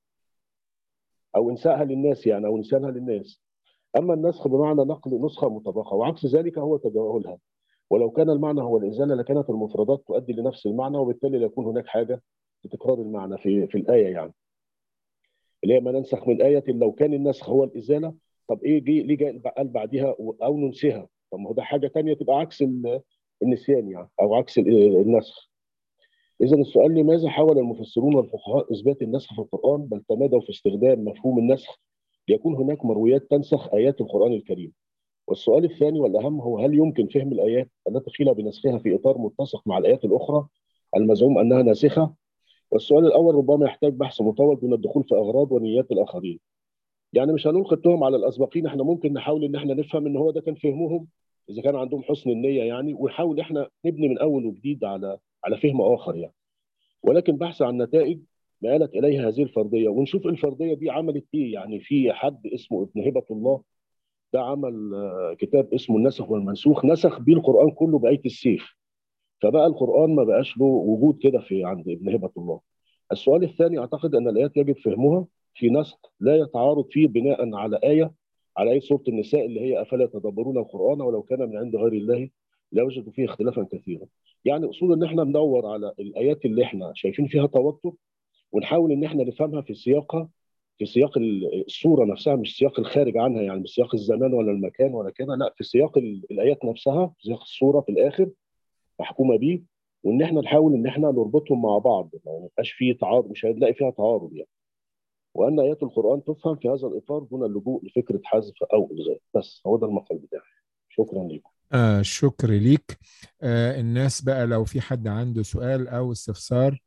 أو إنسائها للناس يعني، أو نسيانها للناس. أما النسخ بمعنى نقل نسخة مطابقة، وعكس ذلك هو تجاهلها. ولو كان المعنى هو الإزالة لكانت المفردات تؤدي لنفس المعنى، وبالتالي لا يكون هناك حاجة لتكرار المعنى في الآية يعني. اللي هي ما ننسخ من آية لو كان النسخ هو الإزالة، طب إيه ليه جاء قال بعدها أو ننسها؟ طب ما هو ده حاجة تانية تبقى عكس النسيان يعني، أو عكس النسخ. إذا السؤال لماذا حاول المفسرون والفقهاء إثبات النسخ في القرآن، بل تمادوا في استخدام مفهوم النسخ ليكون هناك مرويات تنسخ آيات القرآن الكريم؟ والسؤال الثاني والأهم هو هل يمكن فهم الآيات التي قيل بنسخها في إطار متسق مع الآيات الأخرى المزعوم أنها ناسخة؟ والسؤال الأول ربما يحتاج بحث مطول دون الدخول في أغراض ونيات الآخرين. يعني مش هنلقي التهم على الأسبقين، احنا ممكن نحاول إن احنا نفهم إن هو ده كان فهمهم إذا كان عندهم حسن النية يعني، ونحاول احنا نبني من أول وجديد على فهم آخر يعني. ولكن بحث عن نتائج ما آلت إليها هذه الفرضية، ونشوف الفرضية دي عملت إيه. يعني في حد اسمه ابن هبة الله، ده عمل كتاب اسمه النسخ والمنسوخ، نسخ بيه القرآن كله بآية السيف، فبقى القرآن ما بقاش له وجود كده في عند ابن هبة الله. السؤال الثاني، أعتقد أن الآيات يجب فهمها في نسق لا يتعارض فيه بناء على آية سورة النساء اللي هي أفلا يتدبرون القرآن ولو كان من عند غير الله لوجدوا فيه اختلافا كثيرا. يعني أصول إن احنا ندور على الآيات اللي احنا شايفين فيها توتر، ونحاول إن احنا نفهمها في سياق الصورة نفسها، مش سياق الخارج عنها يعني، مش سياق الزمان ولا المكان ولا كده، لا في سياق الآيات نفسها، في سياق الصورة في الآخر محكومة بيه. وإن احنا نحاول إن احنا نربطهم مع بعض، ما يبقاش فيه تعارض، مش هنلاقي فيها تعارض يعني. وأن آيات القرآن تفهم في هذا الإطار دون اللجوء لفكرة حذف أو إلغاء. بس هو ده المقال بتاعي. شكرا لكم. شكر ليك. الناس بقى لو في حد عنده سؤال أو استفسار،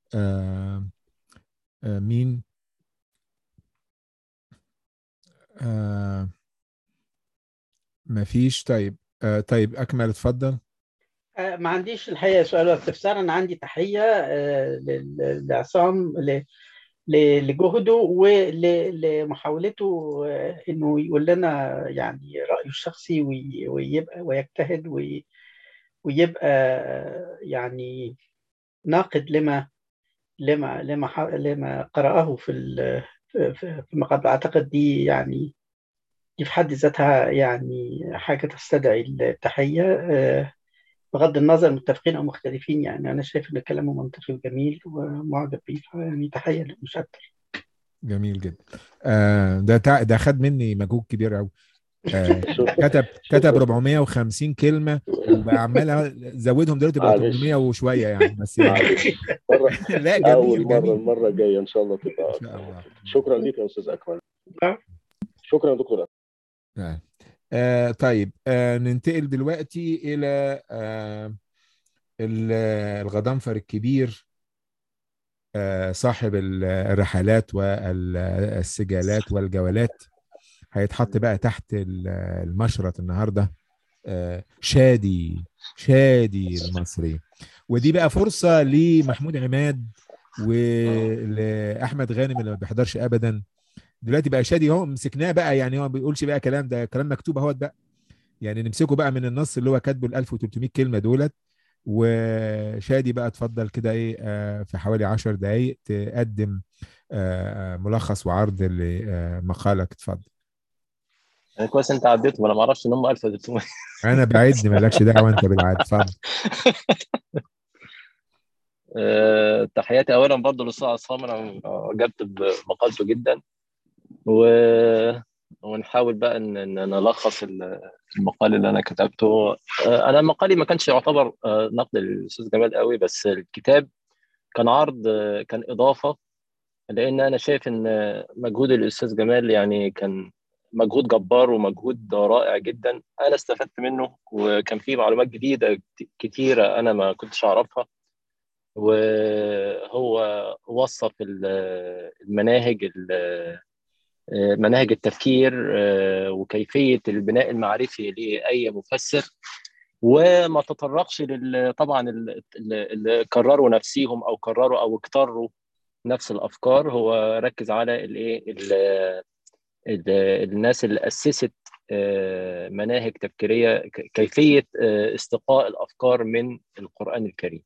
مين؟ مفيش. طيب أكمل، اتفضل. ما عنديش الحقيقة سؤال ولا استفسار. أنا عندي تحية لعصام لجهده ولمحاولته إنه يقول لنا يعني رأيه الشخصي ويبقى ويجتهد ويبقى يعني ناقد لما قرأه في المقابلة. أعتقد دي يعني دي في حد ذاتها يعني حاجة تستدعي التحية، بغض النظر متفقين أو مختلفين. يعني أنا شايف إن كلامه منطقي وجميل ومعجب بيه، يعني تحية له مش أكتر. جميل جدا. ده خد مني مجهود كبير قوي. كتب 450 كلمة وبقى عمال زودهم دلوقتي بقى 800 وشوية يعني، بس يعني لا جميل أول مرة، جميل. المرة الجاية إن شاء الله تبقى. إن شاء الله. شكرا لك يا أستاذ أكمل. شكرا يا دكتور. طيب ننتقل دلوقتي إلى الغضنفر الكبير، صاحب الرحلات والسجالات والجولات. هيتحط بقى تحت المشرط النهارده شادي شادي المصري. ودي بقى فرصة لمحمود عماد ولأحمد غانم اللي ما بيحضرش أبدا. دلوقتي بقى شادي هو مسكناه بقى، يعني هو ما بيقولش بقى كلام، ده كلام مكتوب اهوت بقى، يعني نمسكه بقى من النص اللي هو كاتبه ال 1300 كلمة دولت. وشادي بقى اتفضل كده ايه في حوالي 10 دقايق تقدم ملخص وعرض لمقالك، اتفضل. يعني كويس انت عديتهم، انا ما اعرفش ان هم 1300. انا بعد، مالكش دعوه انت بالعد، اتفضل. تحياتي اولا برضه للاستاذ عصام، انا عجبت بمقالته جدا، و... ونحاول بقى ان نلخص المقال اللي انا كتبته. انا مقالي ما كانش يعتبر نقد للاستاذ جمال قوي، بس الكتاب كان عرض، كان اضافه، لان انا شايف ان مجهود الاستاذ جمال يعني كان مجهود جبار ومجهود رائع جدا. انا استفدت منه، وكان فيه معلومات جديده كتيره انا ما كنتش اعرفها. وهو وصف المناهج، مناهج التفكير، وكيفيه البناء المعرفي لاي مفسر، وما تطرقش طبعا اللي كرروا نفسيهم او كرروا او اكتروا نفس الافكار. هو ركز على الناس اللي اسست مناهج تفكيريه، كيفيه استقاء الافكار من القران الكريم.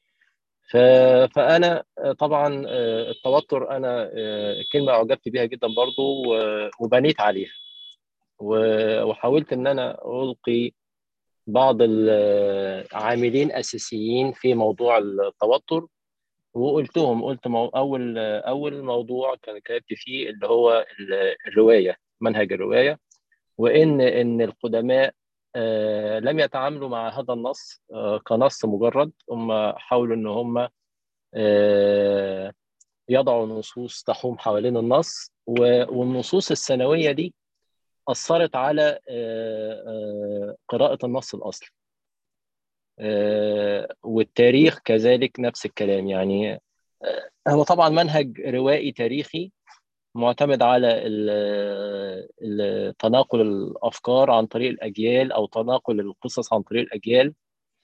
فانا طبعا التوتر، انا كلمه اعجبت بيها جدا برضو، وبنيت عليها، وحاولت ان انا القي بعض العاملين اساسيين في موضوع التوتر، وقلتهم. قلت اول موضوع كان كتبت فيه اللي هو الروايه، منهج الروايه، وان القدماء لم يتعاملوا مع هذا النص كنص مجرد. هم حاولوا ان هم يضعوا نصوص تحوم حوالين النص، والنصوص السنويه دي اثرت على قراءه النص الاصلي. والتاريخ كذلك نفس الكلام. يعني هو طبعا منهج روائي تاريخي معتمد على تناقل الأفكار عن طريق الأجيال، أو تناقل القصص عن طريق الأجيال.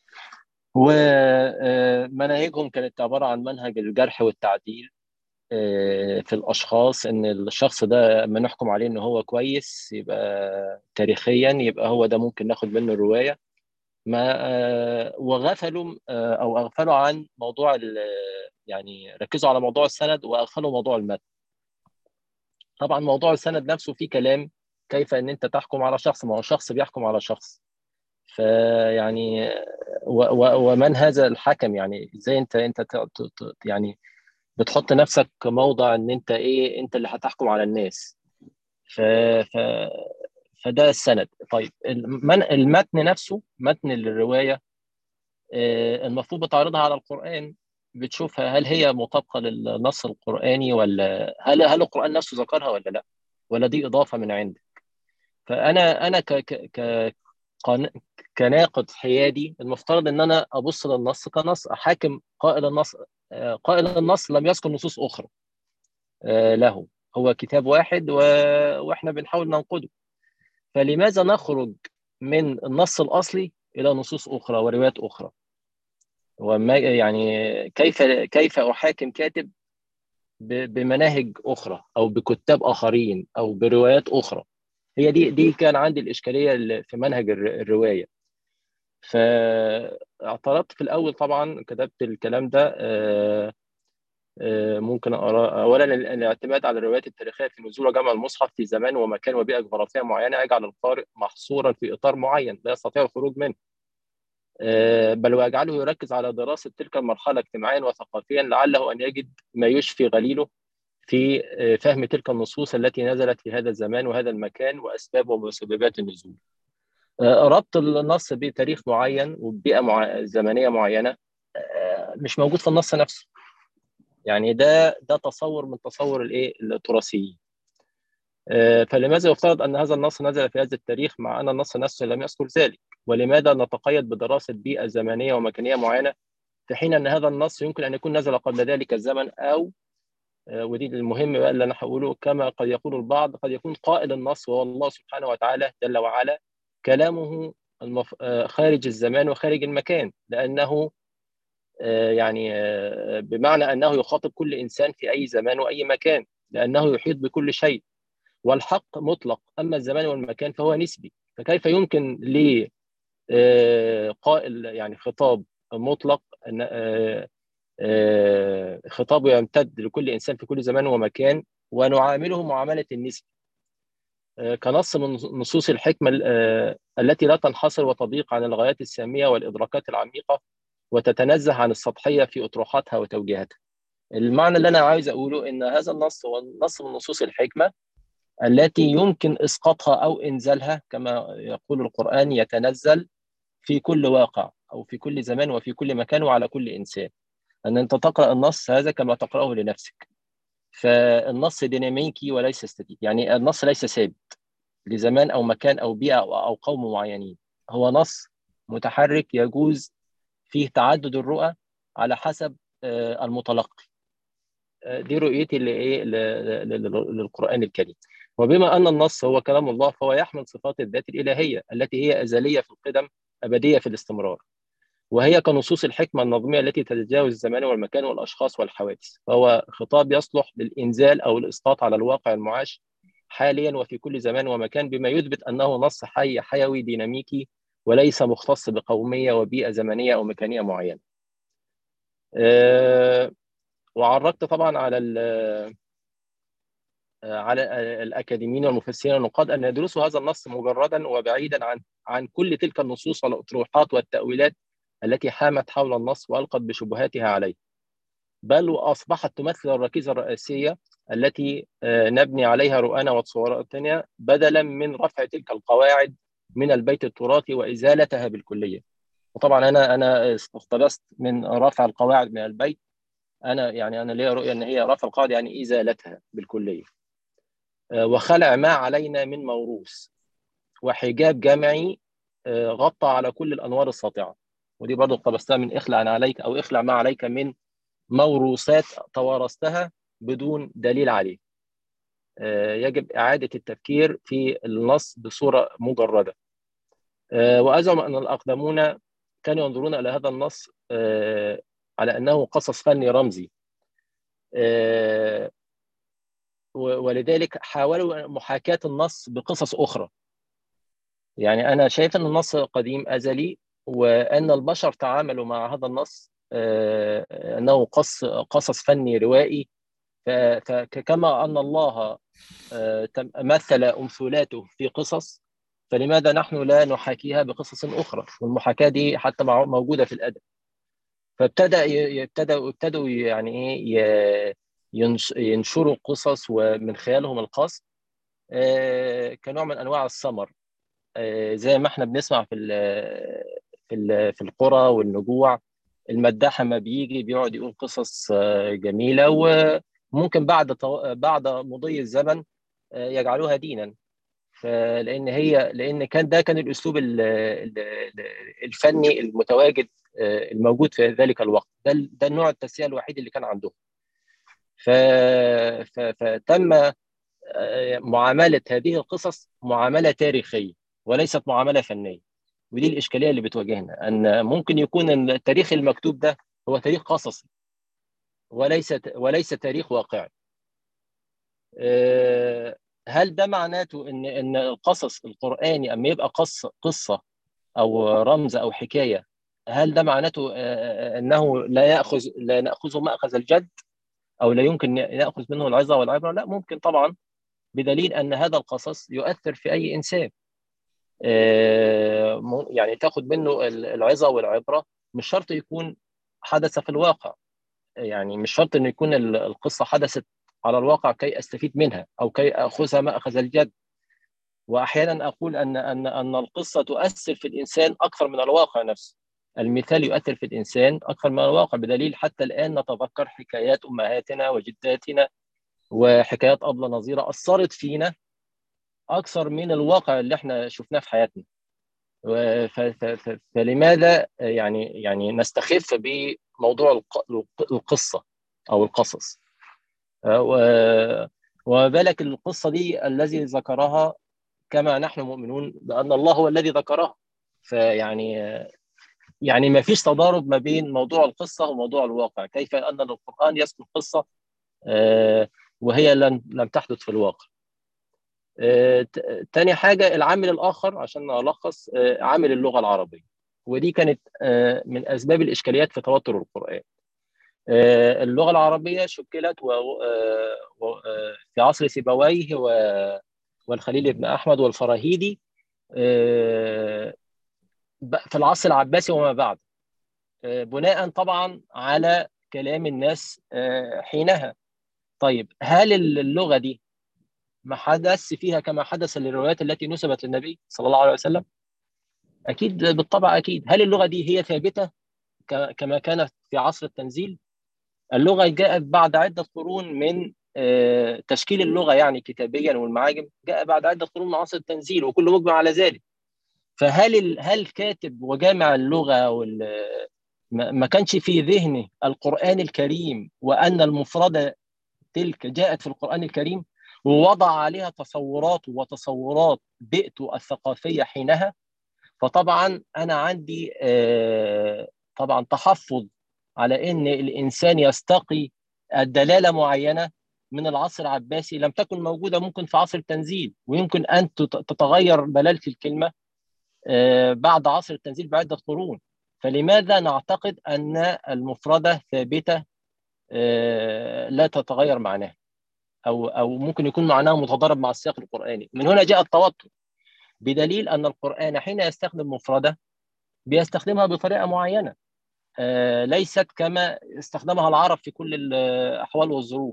ومناهجهم كانت عبارة عن منهج الجرح والتعديل في الأشخاص، إن الشخص ده لما نحكم عليه إن هو كويس يبقى تاريخيا، يبقى هو ده ممكن ناخد منه الرواية. ما وغفلوا او اغفلوا عن موضوع يعني ركزوا على موضوع السند واغفلوا موضوع المتن. طبعا موضوع السند نفسه فيه كلام، كيف ان انت تحكم على شخص، ما هو شخص بيحكم على شخص. فيعني ومن هذا الحكم؟ يعني ازاي انت يعني بتحط نفسك موضع ان انت ايه، انت اللي هتحكم على الناس. ف... ف... فده السند. طيب المتن نفسه، متن الرواية، المفروض بتعرضها على القرآن، بتشوفها هل هي مطابقة للنص القرآني، ولا هل القرآن نفسه ذكرها ولا لا، ولا دي إضافة من عندك. فأنا كناقد حيادي، المفترض إن أنا أبص للنص كنص، أحاكم قائل النص. قائل النص لم يذكر نصوص أخرى له، هو كتاب واحد وإحنا بنحاول ننقده. فلماذا نخرج من النص الأصلي إلى نصوص أخرى وروايات أخرى؟ وما يعني كيف احاكم كاتب بمناهج اخرى، او بكتاب اخرين، او بروايات اخرى؟ هي دي كان عندي الاشكاليه في منهج الروايه. فاعترضت في الاول، طبعا كتبت الكلام ده. ممكن اقرا اولا الاعتماد على الروايات التاريخيه في نزول وجمع المصحف في زمان ومكان وبيئه جغرافيه معينه يجعل القارئ محصورا في اطار معين لا يستطيع الخروج منه، بل ويجعله يركز على دراسة تلك المرحلة اجتماعيا وثقافيا، لعله أن يجد ما يشفي غليله في فهم تلك النصوص التي نزلت في هذا الزمان وهذا المكان وأسباب ومسببات النزول. ربط النص بتاريخ معين وببيئة زمنية معينة مش موجود في النص نفسه. يعني ده تصور من تصور التراثيين. فلماذا يفترض أن هذا النص نزل في هذا التاريخ مع أن النص نفسه لم يذكر ذلك؟ ولماذا نتقيد بدراسة بيئة زمنية ومكانية معينة في حين أن هذا النص يمكن أن يكون نزل قبل ذلك الزمن، أو ودي المهم بقى اللي أنا هقوله، كما قد يقول البعض قد يكون قائل النص وهو الله سبحانه وتعالى جل وعلا كلامه خارج الزمان وخارج المكان، لأنه يعني بمعنى أنه يخاطب كل إنسان في أي زمان وأي مكان، لأنه يحيط بكل شيء، والحق مطلق، أما الزمان والمكان فهو نسبي. فكيف يمكن لقائل يعني خطاب مطلق خطابه يمتد لكل إنسان في كل زمان ومكان ونعامله معاملة النسبة كنص من نصوص الحكمة التي لا تنحصر وتضيق عن الغايات السامية والإدراكات العميقة وتتنزه عن السطحية في أطروحاتها وتوجيهاتها. المعنى اللي أنا عايز أقوله إن هذا النص هو نص من نصوص الحكمة التي يمكن إسقاطها أو إنزالها، كما يقول القرآن يتنزل في كل واقع أو في كل زمان وفي كل مكان وعلى كل إنسان. أن أنت تقرأ النص هذا كما تقرأه لنفسك. فالنص ديناميكي وليس ستاتيكي، يعني النص ليس ثابت لزمان أو مكان أو بيئة أو قوم معينين، هو نص متحرك يجوز فيه تعدد الرؤى على حسب المتلقي. دي رؤيتي للقرآن الكريم. وبما أن النص هو كلام الله فهو يحمل صفات الذات الإلهية التي هي أزلية في القدم أبدية في الاستمرار، وهي كنصوص الحكمة النظمية التي تتجاوز الزمان والمكان والأشخاص والحوادث. فهو خطاب يصلح للإنزال أو الإسقاط على الواقع المعاش حاليا وفي كل زمان ومكان، بما يثبت أنه نص حي حيوي ديناميكي وليس مختص بقومية وبيئة زمنية أو مكانية معينة. وعرجت طبعا على الأكاديميين والمفسرين والنقاد أن يدرسوا هذا النص مجردا وبعيدا عن كل تلك النصوص والأطروحات والتأويلات التي حامت حول النص وألقت بشبهاتها عليه، بل وأصبحت تمثل الركيزة الرئيسية التي نبني عليها رؤانا وتصوراتنا، بدلا من رفع تلك القواعد من البيت التراثي وإزالتها بالكلية. وطبعا أنا اقتبست من رفع القواعد من البيت، أنا لي رؤية أن هي رفع القواعد يعني إزالتها بالكلية، وخلع ما علينا من موروث وحجاب جمعي غطى على كل الأنوار الساطعة. ودي برضو اقتبستها من اخلع عليك أو اخلع ما عليك من موروثات توارثتها بدون دليل عليه. يجب إعادة التفكير في النص بصورة مجردة. وأزعم أن الأقدمون كانوا ينظرون إلى هذا النص على أنه قصص فني رمزي، ولذلك حاولوا محاكاة النص بقصص أخرى. يعني أنا شايف أن النص قديم أزلي، وأن البشر تعاملوا مع هذا النص أنه قصص فني روائي، فكما أن الله مثل أمثلاته في قصص، فلماذا نحن لا نحاكيها بقصص أخرى؟ والمحاكاة دي حتى موجودة في الأدب. ابتدوا يعني إيه ينشروا قصص ومن خيالهم الخاص كنوع من أنواع السمر، زي ما احنا بنسمع في القرى والنجوع، المداح ما بيجي بيقعد يقول قصص جميلة، وممكن بعد مضي الزمن يجعلوها دينا. لأن كان الأسلوب الفني المتواجد الموجود في ذلك الوقت، ده النوع التسلية الوحيد اللي كان عندهم. فتم معاملة هذه القصص معاملة تاريخية وليست معاملة فنية. ودي الإشكالية اللي بتواجهنا، أن ممكن يكون التاريخ المكتوب ده هو تاريخ قصصي وليس تاريخ واقعي. هل ده معناته ان القصص القرآني اما يبقى قصة او رمز او حكاية، هل ده معناته انه لا نأخذه مأخذ الجد او لا يمكن نأخذ منه العظة والعبرة؟ لا، ممكن طبعا، بدليل ان هذا القصص يؤثر في اي انسان. يعني تاخذ منه العظة والعبرة، مش شرط يكون حدث في الواقع، يعني مش شرط انه يكون القصة حدثت على الواقع كي استفيد منها او كي اخذها مأخذ الجد. واحيانا اقول ان القصة تؤثر في الانسان اكثر من الواقع نفسه. المثال يؤثر في الانسان اكثر من الواقع، بدليل حتى الان نتذكر حكايات امهاتنا وجداتنا وحكايات أبلة نظيرة اثرت فينا اكثر من الواقع اللي احنا شفناه في حياتنا. فلماذا يعني نستخف بموضوع القصة أو القصص؟ وبالك القصة دي الذي ذكرها كما نحن مؤمنون بأن الله هو الذي ذكرها، يعني ما فيش تضارب ما بين موضوع القصة وموضوع الواقع. كيف أن القرآن يذكر قصة وهي لم تحدث في الواقع. تاني حاجة العامل الآخر عشان ألخص عامل اللغة العربية، ودي كانت من أسباب الإشكاليات في توتر القرآن. اللغة العربية شكلت في عصر سيبويه والخليل بن أحمد والفراهيدي في العصر العباسي وما بعد، بناء طبعا على كلام الناس حينها. طيب هل اللغة دي ما حدث فيها كما حدث للروايات التي نسبت للنبي صلى الله عليه وسلم؟ أكيد بالطبع أكيد. هل اللغة دي هي ثابتة كما كانت في عصر التنزيل؟ اللغة جاءت بعد عدة قرون من تشكيل اللغة يعني كتابيا، والمعاجم جاء بعد عدة قرون من عصر التنزيل، وكل مجمع على ذلك. فهل كاتب وجامع اللغة ما كانش في ذهنه القرآن الكريم وأن المفردة تلك جاءت في القرآن الكريم، ووضع عليها تصوراته وتصورات بيئته الثقافية حينها؟ فطبعا أنا عندي طبعا تحفظ على أن الإنسان يستقي الدلالة معينة من العصر العباسي لم تكن موجودة ممكن في عصر التنزيل، ويمكن أن تتغير دلالة الكلمة بعد عصر التنزيل بعدة قرون. فلماذا نعتقد أن المفردة ثابتة لا تتغير معناها، أو ممكن يكون معناها متضارب مع السياق القرآني؟ من هنا جاء التوتر، بدليل أن القرآن حين يستخدم مفردة بيستخدمها بطريقة معينة ليست كما استخدمها العرب في كل الأحوال والظروف.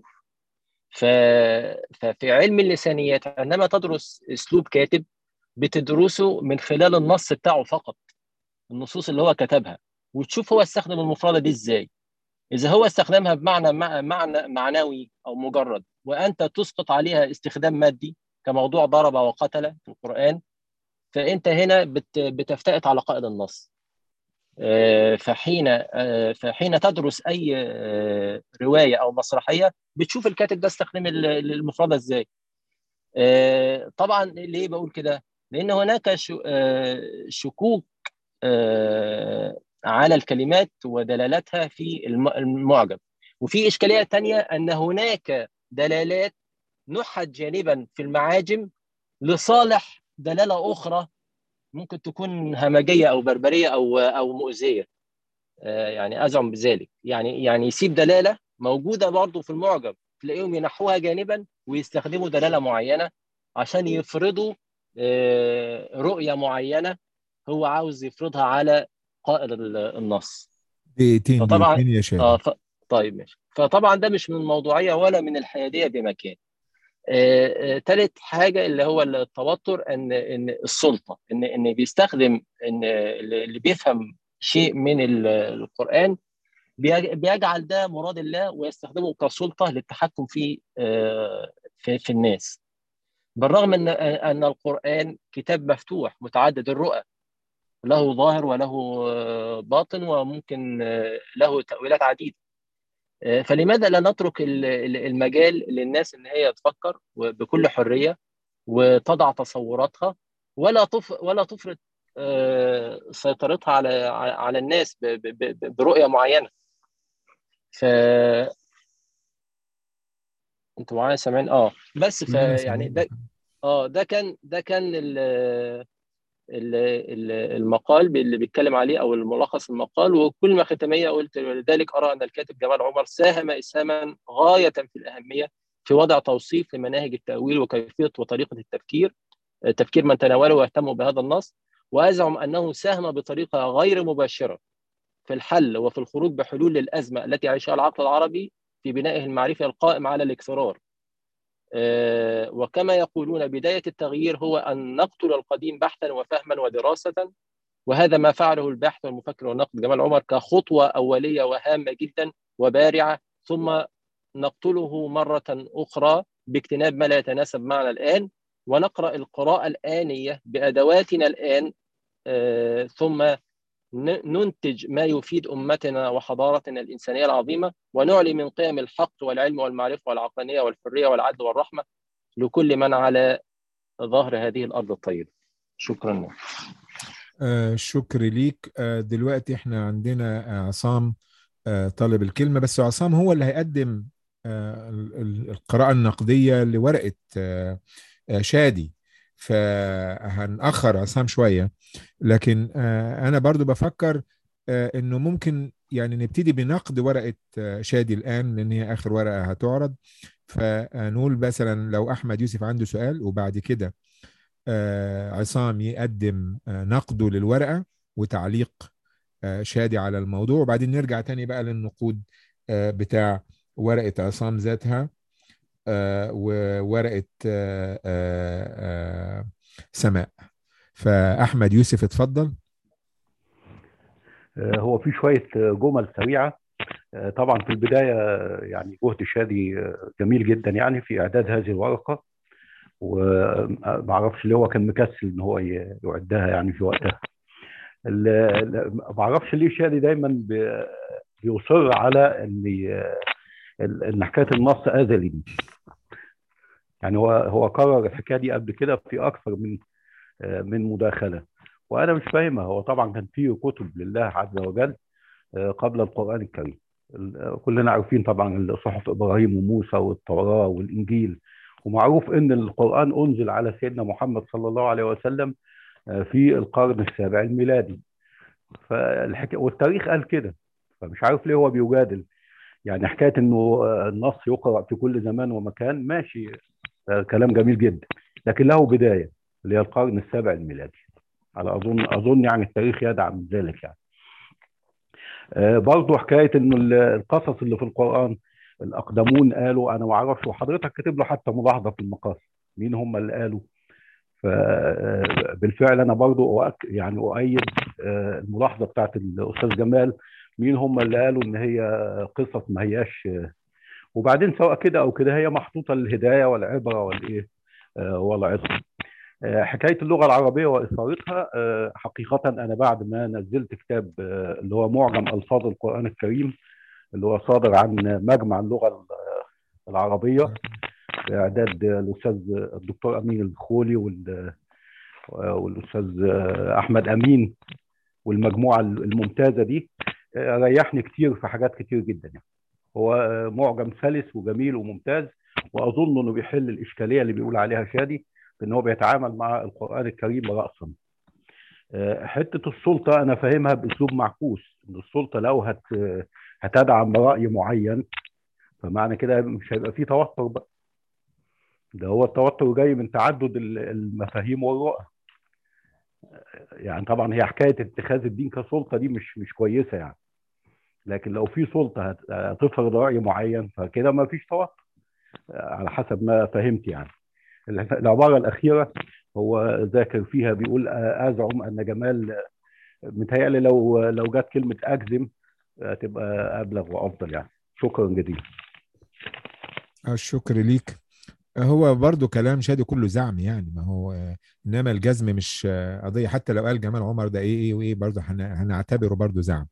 ففي علم اللسانيات عندما تدرس أسلوب كاتب بتدرسه من خلال النص بتاعه فقط، النصوص اللي هو كتبها، وتشوف هو استخدم المفردة دي إزاي. إذا هو استخدمها بمعنى معنوي أو مجرد، وأنت تسقط عليها استخدام مادي كموضوع ضرب وقتل في القرآن، فأنت هنا بتفتئت على قائد النص. فحين تدرس أي رواية أو مسرحية بتشوف الكاتب ده استخدم المفردة إزاي. طبعا ليه بقول كده؟ لأن هناك شكوك على الكلمات ودلالاتها في المعجم. وفي إشكالية تانية أن هناك دلالات نحت جانبا في المعاجم لصالح دلالة أخرى ممكن تكون همجية أو بربرية أو مؤذية. يعني أزعم بذلك، يعني يسيب دلالة موجودة برضو في المعجم، تلاقيهم ينحوها جانبا ويستخدموا دلالة معينة عشان يفرضوا رؤية معينة هو عاوز يفرضها على قائد النص. دقيقتين يا شادي. طيب ماشي. فطبعا ده مش من الموضوعية ولا من الحيادية بمكان. ثالث حاجة اللي هو التوتر، ان السلطة، ان بيستخدم، ان اللي بيفهم شيء من القرآن بيجعل ده مراد الله ويستخدمه كسلطة للتحكم في الناس، بالرغم ان القرآن كتاب مفتوح متعدد الرؤى، له ظاهر وله باطن وممكن له تأويلات عديدة. فلماذا لا نترك المجال للناس ان هي تفكر بكل حرية وتضع تصوراتها، ولا تفرض سيطرتها على الناس برؤية معينة؟ انتوا معايا سامعين؟ بس يعني ده كان المقال اللي بيتكلم عليه، او الملخص المقال. وكلمة ختامية قلت: لذلك ارى ان الكاتب جمال عمر ساهم اسهاما غاية في الاهمية في وضع توصيف لمناهج التأويل وكيفية وطريقة تفكير من تناوله واهتموا بهذا النص، وازعم انه ساهم بطريقة غير مباشرة في الحل وفي الخروج بحلول للأزمة التي يعيشها العقل العربي في بنائه المعرفي القائم على الاكترار. وكما يقولون: بداية التغيير هو أن نقتل القديم بحثا وفهما ودراسة، وهذا ما فعله الباحث والمفكر والناقد جمال عمر كخطوة أولية وهامة جدا وبارعة، ثم نقتله مرة أخرى باجتناب ما لا يتناسب معنا الآن، ونقرأ القراءة الآنية بأدواتنا الآن، ثم ننتج ما يفيد أمتنا وحضارتنا الإنسانية العظيمة، ونعلي من قيم الحق والعلم والمعرفة والعقلانية والحرية والعدل والرحمة لكل من على ظهر هذه الأرض الطيبة. شكرا. شكر ليك. دلوقتي احنا عندنا عصام طالب الكلمة، بس عصام هو اللي هيقدم القراءة النقدية لورقة شادي، فهنأخر عصام شوية. لكن أنا برضو بفكر إنه ممكن يعني نبتدي بنقد ورقة شادي الآن، لأن هي آخر ورقة هتعرض. فنقول مثلا لو أحمد يوسف عنده سؤال، وبعد كده عصام يقدم نقده للورقة وتعليق شادي على الموضوع، وبعدين نرجع تاني بقى للنقود بتاع ورقة عصام ذاتها وورقة سماء. فأحمد يوسف اتفضل. هو في شوية جمل سريعة. طبعا في البداية يعني جهد شادي جميل جدا يعني في إعداد هذه الورقة، وما اعرفش ليه هو كان مكسل ان هو يعدها يعني في وقتها. ما اعرفش ليه شادي دايما بيصر على ان حكايه النص ازلي دي. يعني هو قرر الحكايه دي قبل كده في اكثر من مداخله، وانا مش فاهمها. هو طبعا كان فيه كتب لله عز وجل قبل القران الكريم. كلنا عارفين طبعا صحف ابراهيم وموسى والتوراه والانجيل، ومعروف ان القران انزل على سيدنا محمد صلى الله عليه وسلم في القرن السابع الميلادي. والتاريخ قال كده، فمش عارف ليه هو بيجادل. يعني حكايه انه النص يقرأ في كل زمان ومكان ماشي، كلام جميل جدا، لكن له بدايه اللي هي القرن السابع الميلادي. على اظن يعني التاريخ يدعم ذلك يعني. برضو حكايه انه القصص اللي في القران الاقدمون قالوا، انا ما اعرفش، وحضرتك كاتب له حتى ملاحظه في المقاصد مين هم اللي قالوا. فبالفعل انا برضو يعني اؤيد الملاحظه بتاعت الاستاذ جمال، مين هم اللي قالوا ان هي قصص ما هياش. وبعدين سواء كده او كده هي محطوطه للهدايه والعبره والايه والعظه. حكايه اللغه العربيه واثارتها، حقيقه انا بعد ما نزلت كتاب اللي هو معجم الفاظ القران الكريم، اللي هو صادر عن مجمع اللغه العربيه باعداد الاستاذ الدكتور امين الخولي والاستاذ احمد امين والمجموعه الممتازه دي، ريحني كتير في حاجات كتير جدا يعني. هو معجم سلس وجميل وممتاز، واظن انه بيحل الاشكاليه اللي بيقول عليها شادي، ان هو بيتعامل مع القران الكريم راسا. حته السلطه انا فاهمها باسلوب معكوس، ان السلطه لو هتدعم راي معين، فمعنى كده مش هيبقى فيه توتر بقى. ده هو التوتر جاي من تعدد المفاهيم والرؤى. يعني طبعا هي حكايه اتخاذ الدين كسلطه دي مش كويسه يعني، لكن لو في سلطه هتفرض راي معين فكده ما فيش توتر على حسب ما فهمت يعني. العباره الاخيره هو ذاكر فيها بيقول ازعم ان جمال، متهيألي لو جت كلمه اجزم تبقى ابلغ وافضل يعني. شكرا جزيلا. الشكر ليك. هو برضو كلام شادي كله زعم يعني، ما هو انما الجزم مش قضيه. حتى لو قال جمال عمر ده ايه وايه، برضو هنعتبره برضو زعم.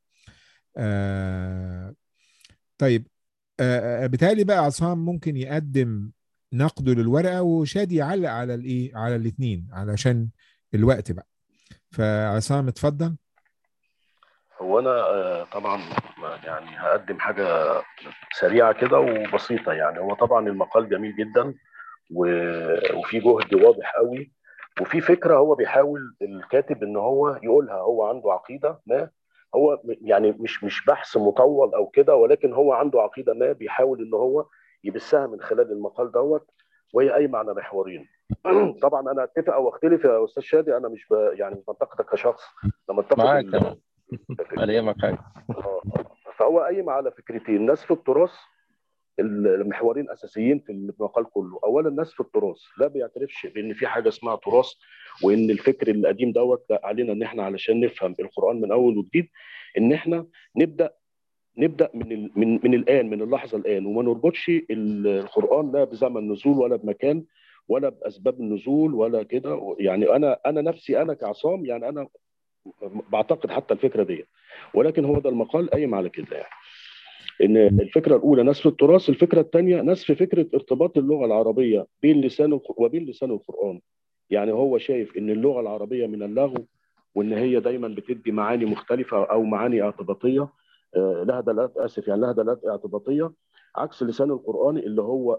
طيب، بالتالي بقى عصام ممكن يقدم نقده للورقه، وشادي يعلق على الايه، على الاثنين علشان الوقت بقى. فعصام اتفضل. هو انا طبعا يعني هقدم حاجه سريعه كده وبسيطه. يعني هو طبعا المقال جميل جدا وفي جهد واضح قوي، وفي فكره هو بيحاول الكاتب ان هو يقولها. هو عنده عقيده ما، هو يعني مش بحث مطول او كده، ولكن هو عنده عقيده ما بيحاول ان هو يبثها من خلال المقال دوت، وهي قايمه على محورين. طبعا انا اتفق او اختلف يا استاذ شادي، انا مش يعني مش بنتقدك كشخص، انا منتقد معاك انا ولا يهمك حاجه. فهو قايم على فكرتين: نسف التراث. المحورين اساسيين في المقال كله. اولا نسف التراث، لا بيعترفش بان في حاجه اسمها تراث، وان الفكر القديم دوت علينا ان احنا علشان نفهم القران من اول وجديد ان احنا نبدا من الان، من اللحظه الان، وما نربطش القران لا بزمن نزول ولا بمكان ولا باسباب النزول ولا كده. يعني انا نفسي انا كعصام يعني انا بعتقد حتى الفكره دي، ولكن هو ده المقال قايم على كده. يعني ان الفكره الاولى نسف التراث، الفكره الثانيه نسف فكره ارتباط اللغه العربيه وبين لسان القران. يعني هو شايف ان اللغه العربيه من اللغو وان هي دايما بتدي معاني مختلفه او معاني اعتباطيه، لها دلالات، اسف يعني لها دلالات اعتباطيه، عكس اللسان القراني اللي هو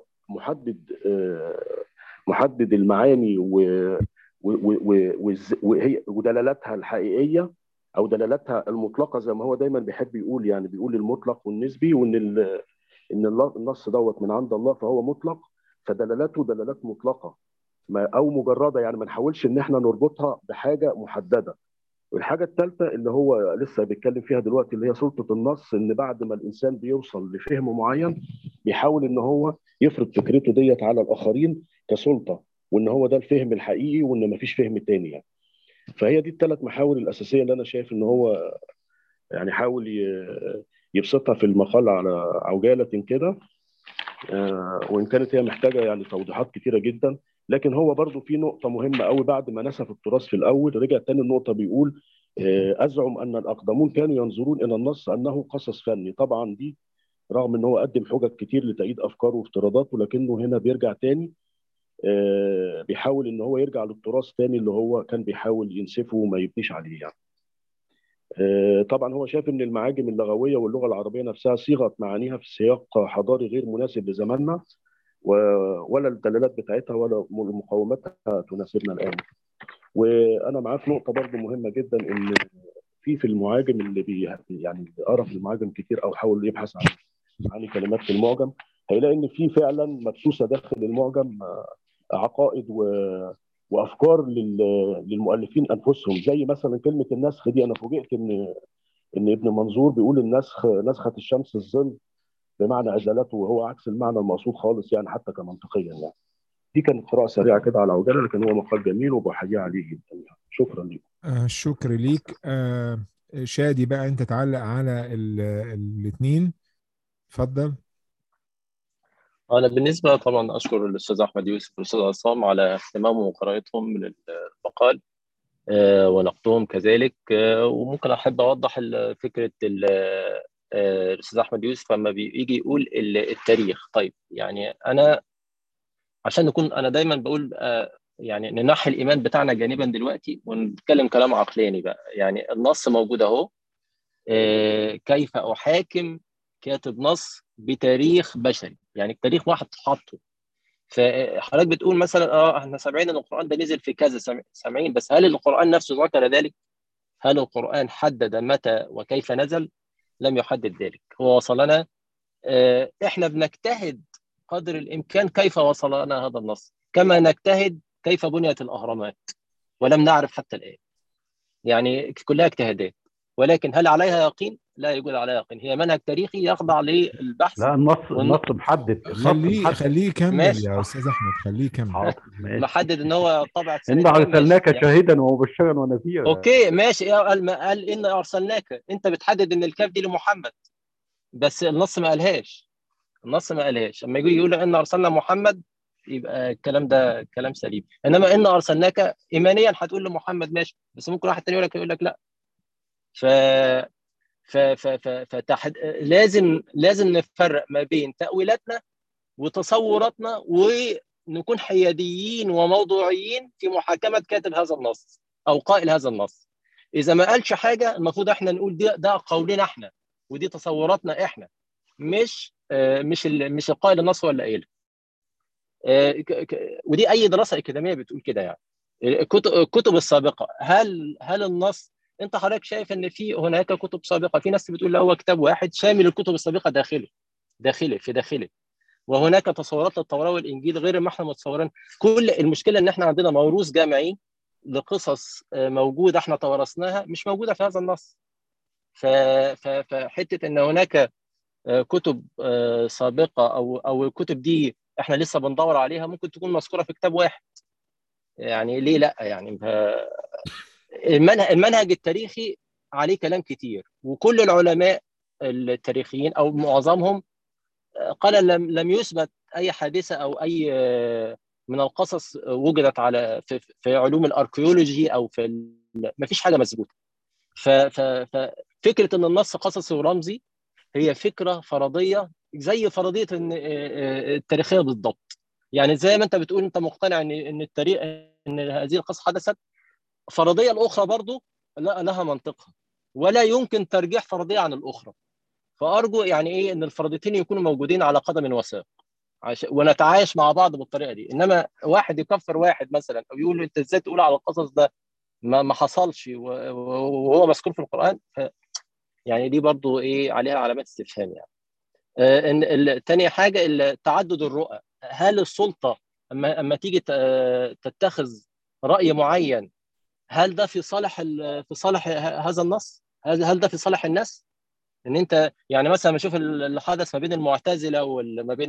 محدد المعاني وهي ودلالاتها الحقيقيه او دلالاتها المطلقه، زي ما هو دايما بيحب يقول، يعني بيقول المطلق والنسبي، وان ان النص دوت من عند الله فهو مطلق، فدلالاته دلالات مطلقه او مجرده، يعني ما نحاولش ان احنا نربطها بحاجه محدده. والحاجه الثالثه اللي هو لسه بيتكلم فيها دلوقتي اللي هي سلطه النص، ان بعد ما الانسان بيوصل لفهم معين بيحاول ان هو يفرض فكرته ديت على الاخرين كسلطه، وان هو ده الفهم الحقيقي وان مفيش فهم تاني يعني. فهي دي الثلاث محاور الاساسيه اللي انا شايف ان هو يعني حاول يبسطها في المقال على عجاله كده، وان كانت هي محتاجه يعني توضيحات كتيره جدا. لكن هو برضو في نقطه مهمه قوي بعد ما نسف التراث في الاول، رجع تاني النقطه بيقول ازعم ان الاقدمون كانوا ينظرون الى النص انه قصص فني. طبعا دي رغم ان هو قدم حجج كتير لتأييد افكاره وافتراضاته، لكنه هنا بيرجع تاني بيحاول ان هو يرجع للتراث تاني اللي هو كان بيحاول ينسفه وما يبنيش عليه يعني. طبعا هو شايف ان المعاجم اللغويه واللغه العربيه نفسها صيغت معانيها في سياق حضاري غير مناسب لزماننا، ولا الدلالات بتاعتها ولا مقوماتها تناسبنا الان. وانا معاه في نقطه برضه مهمه جدا، ان في المعاجم اللي يعني قرا في المعاجم كتير او حاول يبحث عن معاني كلمات في المعجم، هيلاقي ان في فعلا مبثوثه داخل المعجم عقائد وافكار للمؤلفين انفسهم، زي مثلا كلمه النسخ دي. انا فوجئت ان ابن منظور بيقول النسخ نسخه الشمس الظل بمعنى ازالته، وهو عكس المعنى المقصود خالص يعني حتى كمنطقيا يعني. دي كانت قراءه سريعه كده على عجاله، لكن هو مقال جميل وبحييه عليه جدا يعني. شكرا لكم. الشكر ليك. شادي بقى انت تعلق على الاثنين، اتفضل. أنا بالنسبة طبعا أشكر الأستاذ أحمد يوسف والأستاذ عصام على اهتمامهم وقراءتهم من المقال ونقدهم كذلك. وممكن أحب أوضح فكرة الأستاذ أحمد يوسف لما بيجي يقول التاريخ. طيب يعني أنا عشان نكون، أنا دايما بقول يعني ننحي الإيمان بتاعنا جانبا دلوقتي ونتكلم كلام عقلاني بقى. يعني النص موجود أهو، كيف أحاكم كاتب نص بتاريخ بشري؟ يعني التاريخ واحد حاطه. فحضرتك بتقول مثلا احنا سامعين ان القرآن ده نزل في كذا، سامعين، بس هل القرآن نفسه ذكر ذلك؟ هل القرآن حدد متى وكيف نزل؟ لم يحدد ذلك. هو وصلنا، احنا بنجتهد قدر الامكان كيف وصل لنا هذا النص، كما نجتهد كيف بنيت الاهرامات، ولم نعرف حتى الآن. يعني كلها اجتهادات، ولكن هل عليها يقين؟ لا يوجد عليها يقين. هي منهج تاريخي يخضع للبحث. لا، النص محدد، خليه يكمل ماشي. يا استاذ احمد، خليه يكمل. حاضر، ماشي. محدد ان هو طبعة سنة إنا كام؟ ماشي أرسلناك يعني. شاهدا ومبشرا ونذيرا. اوكي ماشي. قال ان ارسلناك، انت بتحدد ان الكاف دي لمحمد، بس النص ما قالهاش. النص ما قالهاش. لما يجي يقول ان ارسلنا محمد يبقى الكلام ده كلام سليم. انما ان ارسلناك ايمانيا هتقول لمحمد ماشي، بس ممكن واحد تاني يقول لك لا. ف لازم نفرق ما بين تأويلاتنا وتصوراتنا، ونكون حياديين وموضوعيين في محاكمة كاتب هذا النص أو قائل هذا النص. إذا ما قالش حاجة المفروض احنا نقول ده قولنا احنا ودي تصوراتنا احنا، مش القائل النص ولا قايل. ودي أي دراسة أكاديمية بتقول كده. يعني الكتب السابقة، هل النص، انت حضرتك شايف ان هناك كتب سابقة؟ في ناس بتقول لا، هو كتاب واحد شامل الكتب السابقة داخله، وهناك تصورات للتوراة والإنجيل غير ما احنا متصورين. كل المشكلة ان احنا عندنا موروث جامعي لقصص موجودة احنا توارثناها مش موجودة في هذا النص. فحتة ان هناك كتب سابقة او الكتب دي احنا لسه بندور عليها، ممكن تكون مذكورة في كتاب واحد. يعني ليه لا؟ يعني المنهج التاريخي عليه كلام كتير، وكل العلماء التاريخيين او معظمهم قال لم يثبت اي حادثه او اي من القصص وجدت في علوم الاركيولوجي او ما فيش حاجه مثبوته. ففكره ان النص قصصي ورمزي هي فكره فرضيه، زي فرضيه التاريخيه بالضبط. يعني زي ما انت بتقول انت مقتنع ان التاريخ، ان هذه القصه حدثت، فرضيه الاخرى برضو لها منطقها، ولا يمكن ترجيح فرضية عن الأخرى. فأرجو يعني إيه إن الفرضيتين يكونوا موجودين على قدم وساق ونتعايش مع بعض بالطريقة دي. إنما واحد يكفر واحد مثلا أو يقول له أنت إزاي تقول على القصص ده ما حصلش وهو مذكور في القرآن، يعني دي برضو إيه عليها علامات استفهام يعني. إن تاني حاجة تعدد الرؤى. هل السلطة أما تيجي تتخذ رأي معين، هل ده في صالح هذا النص؟ هل ده في صالح الناس؟ ان انت يعني مثلا نشوف اللي حدث ما بين المعتزله وما بين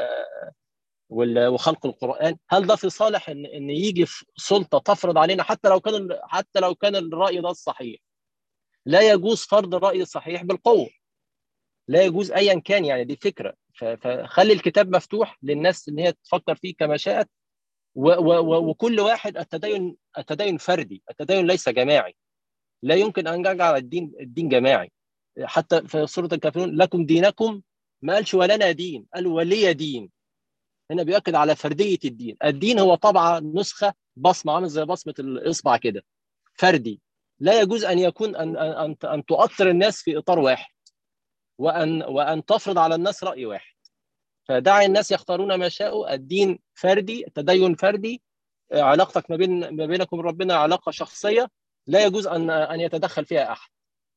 وخلق القران، هل ده في صالح ان يجي في سلطه تفرض علينا حتى لو كان الراي ده الصحيح؟ لا يجوز فرض الراي الصحيح بالقوه، لا يجوز ايا كان. يعني دي فكره، فخلي الكتاب مفتوح للناس ان هي تفكر فيه كما شاءت، وكل واحد التدين فردي، التدين ليس جماعي. لا يمكن ان نجعل الدين جماعي. حتى في سوره الكافرون لكم دينكم، ما قالش ولنا دين، قال ولي دين. هنا بيؤكد على فرديه الدين. الدين هو طبعا نسخه، بصمه، عامل زي بصمه الاصبع كده، فردي. لا يجوز ان يكون ان تؤطر الناس في اطار واحد، وان تفرض على الناس راي واحد. فدع الناس يختارون ما شاءوا. الدين فردي، التدين فردي، علاقتك ما بينكم ربنا علاقه شخصيه، لا يجوز ان يتدخل فيها احد.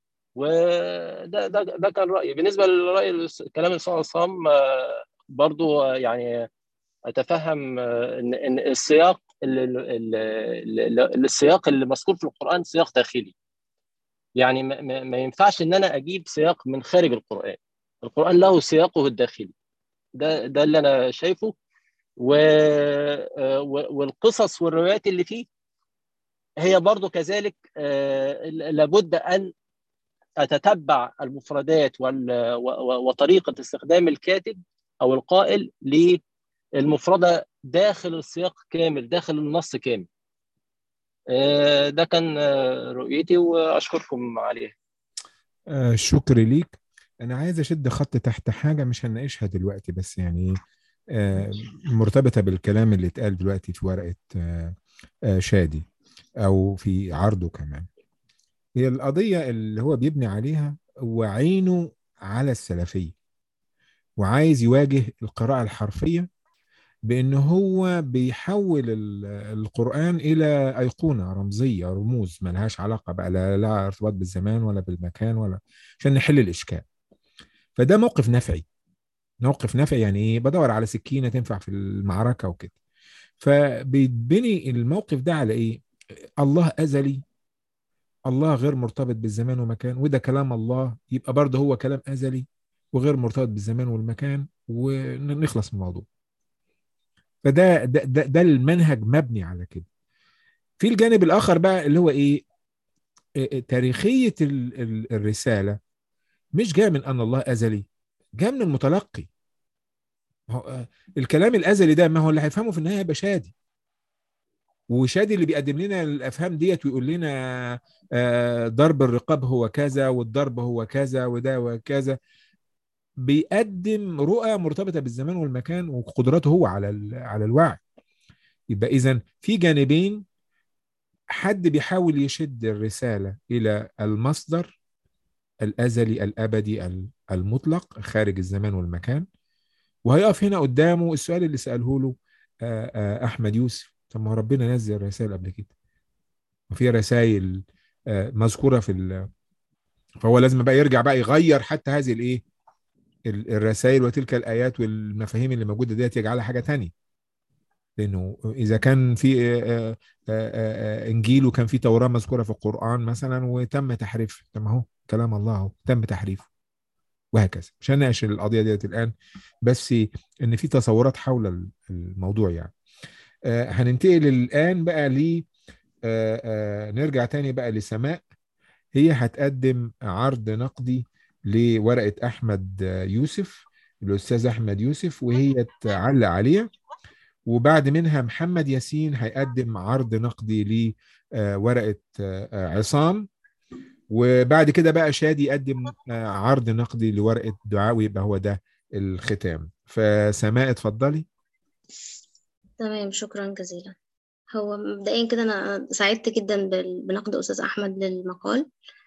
ده كان رايي. بالنسبه لراي كلام الرسول صلى الله عليه وسلم، برضو يعني اتفهم ان السياق اللي مذكور في القران سياق داخلي. يعني ما ينفعش ان انا اجيب سياق من خارج القران. القران له سياقه الداخلي. ده اللي انا شايفه. والقصص والروايات اللي فيه هي برضو كذلك. لابد ان أتتبع المفردات وطريقة استخدام الكاتب أو القائل للمفردة داخل السياق كامل، داخل النص كامل. ده كان رؤيتي وأشكركم عليه. شكري ليك. أنا عايز أشد خط تحت حاجة مش هنناقشها دلوقتي، بس يعني مرتبطة بالكلام اللي اتقال دلوقتي في ورقة شادي أو في عرضه كمان. هي القضية اللي هو بيبني عليها وعينه على السلفية، وعايز يواجه القراءة الحرفية بأنه هو بيحول القرآن إلى أيقونة رمزية، رموز ملهاش علاقة بقى، لا ارتباط بالزمان ولا بالمكان، ولا عشان نحل الإشكال. فده موقف نفعي. موقف نفعي يعني إيه؟ بدور على سكينة تنفع في المعركة وكده. فبيتبني الموقف ده على إيه؟ الله أزلي، الله غير مرتبط بالزمان ومكان، وده كلام الله، يبقى برضه هو كلام أزلي وغير مرتبط بالزمان والمكان، ونخلص من الموضوع. فده المنهج مبني على كده. في الجانب الآخر بقى اللي هو إيه؟ تاريخية الرسالة مش جاء من أن الله أزلي، جاء من المتلقي. الكلام الأزلي ده ما هو اللي هيفهمه في النهاية يبقى شادي، وشادي اللي بيقدم لنا الافهام ديت ويقول لنا ضرب الرقاب هو كذا والضرب هو كذا وده وكذا، بيقدم رؤى مرتبطه بالزمان والمكان وقدراته هو على الوعي. يبقى اذا في جانبين، حد بيحاول يشد الرساله الى المصدر الازلي الابدي المطلق خارج الزمان والمكان، وهيقف هنا قدامه السؤال اللي ساله له احمد يوسف: طب ما ربنا نزل رسائل قبل كده، وفي رسائل مذكوره فهو لازم بقى يرجع بقى يغير حتى هذه الايه الرسائل وتلك الايات والمفاهيم اللي موجوده ديت، يجعلها حاجه تانية. لانه اذا كان في انجيل وكان في توراه مذكوره في القران مثلا وتم تحريف، طب ما هو كلام الله اهو تم تحريفه، وهكذا. مش هنناقش القضيه ديت الان، بس ان في تصورات حول الموضوع يعني. هننتقل الان بقى نرجع تاني بقى لسماء. هي هتقدم عرض نقدي لورقة أحمد يوسف، الأستاذ أحمد يوسف، وهي تعلق عليها. وبعد منها محمد ياسين هيقدم عرض نقدي لورقة عصام. وبعد كده بقى شادي يقدم عرض نقدي لورقة دعاء، ويبقى هو ده الختام. فسماء اتفضلي. تمام، شكرا جزيلا. هو مبدئيا كده أنا سعدت جدا بنقد أستاذ أحمد للمقال،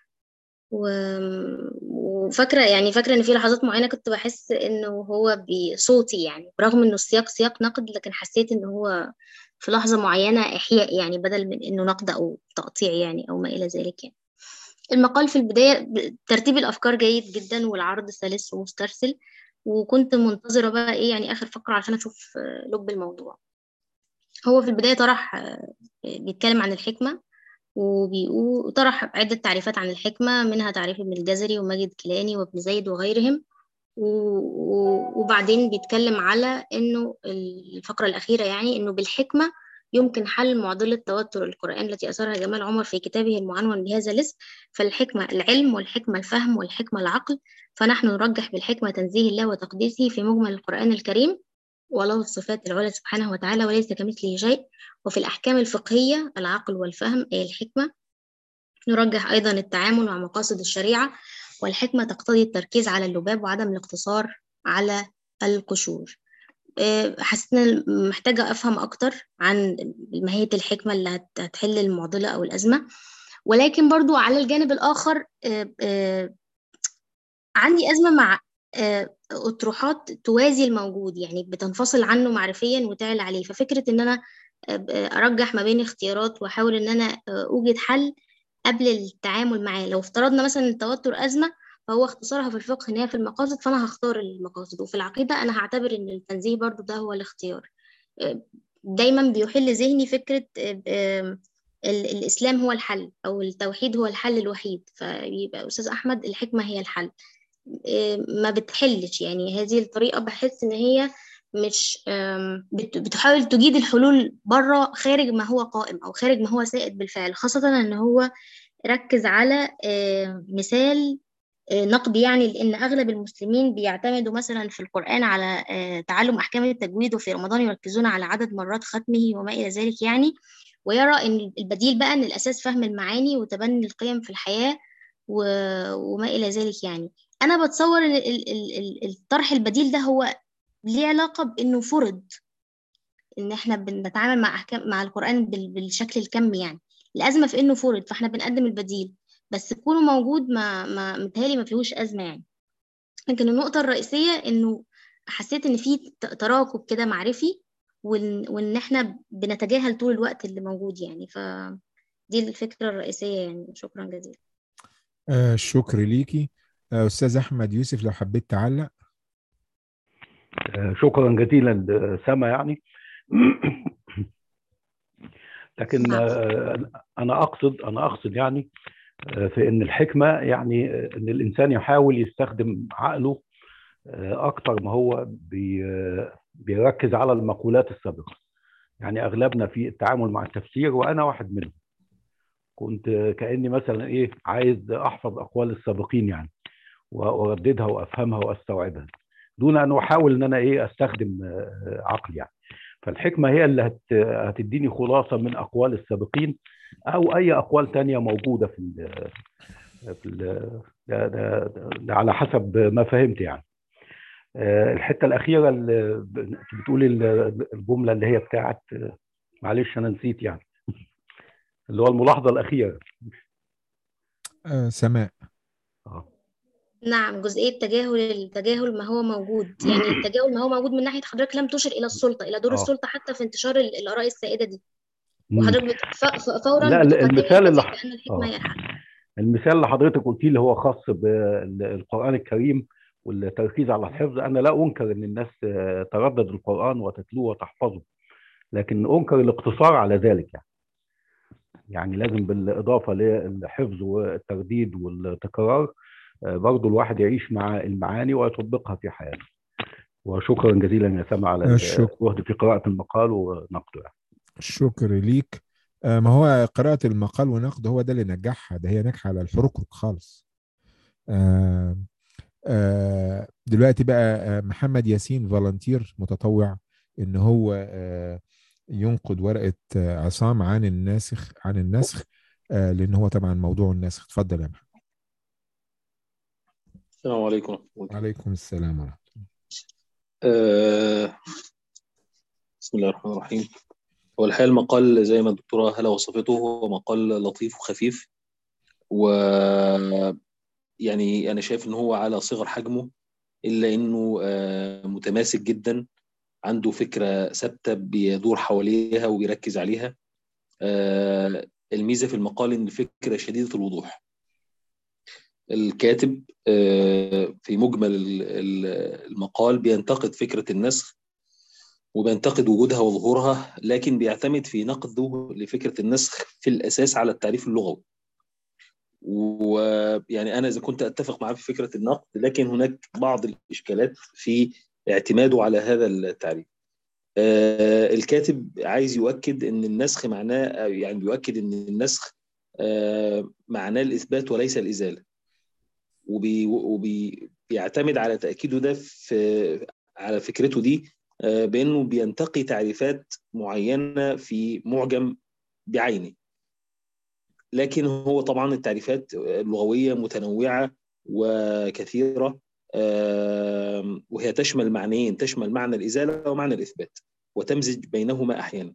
وفاكرة يعني فاكرة إن في لحظات معينة كنت بحس إنه هو بصوتي، يعني برغم إنه السياق سياق نقد، لكن حسيت إنه هو في لحظة معينة إحياء، يعني بدل من إنه نقد أو تقطيع يعني أو ما إلى ذلك يعني. المقال في البداية ترتيب الأفكار جيد جدا، والعرض سلس ومسترسل، وكنت منتظرة بقى إيه يعني آخر فقرة عشان أشوف لب الموضوع. هو في البداية طرح بيتكلم عن الحكمة، وطرح عدة تعريفات عن الحكمة، منها تعريف ابن الجزري وماجد كيلاني وابن زايد وغيرهم. وبعدين بيتكلم على إنه الفقرة الأخيرة يعني إنه بالحكمة يمكن حل معضلة توتر القرآن التي أثارها جمال عمر في كتابه المعنون بهذا الاسم. فالحكمة العلم، والحكمة الفهم، والحكمة العقل. فنحن نرجح بالحكمة تنزيه الله وتقديسه في مجمل القرآن الكريم، وله الصفات العلى سبحانه وتعالى وليس كمثله شيء. وفي الأحكام الفقهية العقل والفهم أي الحكمة. نرجح أيضا التعامل مع مقاصد الشريعة، والحكمة تقتضي التركيز على اللباب وعدم الاقتصار على القشور. حسيت إن محتاجة أفهم أكتر عن ماهية الحكمة اللي هتحل المعضلة أو الأزمة. ولكن برضو على الجانب الآخر عندي أزمة مع أطروحات توازي الموجود، يعني بتنفصل عنه معرفيا وتعلى عليه. ففكرة إن أنا أرجح ما بين اختيارات وأحاول إن أنا أوجد حل قبل التعامل معاه. لو افترضنا مثلا التوتر أزمة، فهو اختصارها في الفقه إن هي في المقاصد، فأنا هختار المقاصد. وفي العقيدة أنا هعتبر إن التنزيه برضو ده هو الاختيار. دايما بيحل ذهني فكرة الإسلام هو الحل، أو التوحيد هو الحل الوحيد، فيبقى أستاذ أحمد الحكمة هي الحل. ما بتحلش، يعني هذه الطريقة بحس إن هي مش بتحاول تجيد الحلول بره، خارج ما هو قائم أو خارج ما هو سائد بالفعل، خاصة إن هو ركز على مثال نقد، يعني لأن أغلب المسلمين بيعتمدوا مثلا في القرآن على تعلم أحكام التجويد، وفي رمضان يركزون على عدد مرات ختمه وما إلى ذلك يعني. ويرى أن البديل بقى أن الأساس فهم المعاني وتبني القيم في الحياة وما إلى ذلك يعني. أنا بتصور أن الطرح البديل ده هو ليه علاقة بأنه فرض إن إحنا بنتعامل مع أحكام مع القرآن بالشكل الكمي يعني. الأزمة في إنه فرض، فإحنا بنقدم البديل، بس كونه موجود ما متهيألي ما فيهوش أزمة يعني. لكن النقطة الرئيسية إنه حسيت إن في تراكب كده معرفي، وإن إحنا بنتجاهل طول الوقت اللي موجود يعني. فدي الفكرة الرئيسية يعني. شكرا جزيلا. الشكر ليكي. أستاذ أحمد يوسف لو حبيت تعلق. شكرا جزيلا سما يعني. لكن انا اقصد يعني في ان الحكمه يعني ان الانسان يحاول يستخدم عقله اكتر ما هو بيركز على المقولات السابقه. يعني اغلبنا في التعامل مع التفسير، وانا واحد منهم، كنت كاني مثلا ايه عايز احفظ اقوال السابقين يعني، وارددها وافهمها واستوعبها، دون ان احاول ان انا ايه استخدم عقلي يعني. فالحكمه هي اللي هتديني خلاصه من اقوال السابقين، او اي اقوال تانية موجوده في ده على حسب ما فهمت يعني. الحته الاخيره اللي بتقولي الجمله اللي هي بتاعت معلش انا نسيت يعني، اللي هو الملاحظه الاخيره. سماء. نعم، جزئية التجاهل ما هو موجود، يعني التجاهل ما هو موجود من ناحية حضرتك لم تشر إلى السلطة، إلى دور السلطة حتى في انتشار الآراء السائدة دي، وحضرتك فورا لا بتقدمي المثال البديل بأن الحكمة هي الحل. المثال اللي حضرتك قلتيه اللي هو خاص بالقرآن الكريم والتركيز على الحفظ، أنا لا أنكر أن الناس تردد القرآن وتتلوه وتحفظه، لكن أنكر الاقتصار على ذلك يعني لازم بالإضافة للحفظ والترديد والتكرار برضو الواحد يعيش مع المعاني ويطبقها في حياته. وشكرا جزيلا يا سامع على الجهد في قراءة المقال ونقده. الشكر ليك. ما هو قراءة المقال ونقده هو ده اللي نجحها، ده هي ناجحة على الحركرك خالص. دلوقتي بقى محمد ياسين فولنتير متطوع ان هو ينقد ورقة عصام عن النسخ لان هو طبعا موضوع النسخ. اتفضل يا محمد. السلام عليكم. وعليكم السلام ورحمة الله. بسم الله الرحمن الرحيم. هو الحقيقة المقال زي ما الدكتورة هلا وصفته هو مقال لطيف وخفيف، و يعني أنا شايف إن هو على صغر حجمه، إلا إنه متماسك جدا، عنده فكرة ثابتة بيدور حواليها وبيركز عليها. الميزة في المقال إن الفكرة شديدة الوضوح. الكاتب في مجمل المقال بينتقد فكرة النسخ وبينتقد وجودها وظهورها، لكن بيعتمد في نقده لفكرة النسخ في الأساس على التعريف اللغوي. ويعني أنا إذا كنت أتفق معاه في فكرة النقد، لكن هناك بعض الإشكالات في اعتماده على هذا التعريف. الكاتب عايز يؤكد ان النسخ معناه، يعني بيؤكد ان النسخ معناه الاثبات وليس الازاله، وبيعتمد على تاكيده ده على فكرته دي بانه بينتقي تعريفات معينه في معجم بعينه. لكن هو طبعا التعريفات اللغويه متنوعه وكثيره، وهي تشمل معنيين، تشمل معنى الازاله ومعنى الاثبات، وتمزج بينهما احيانا.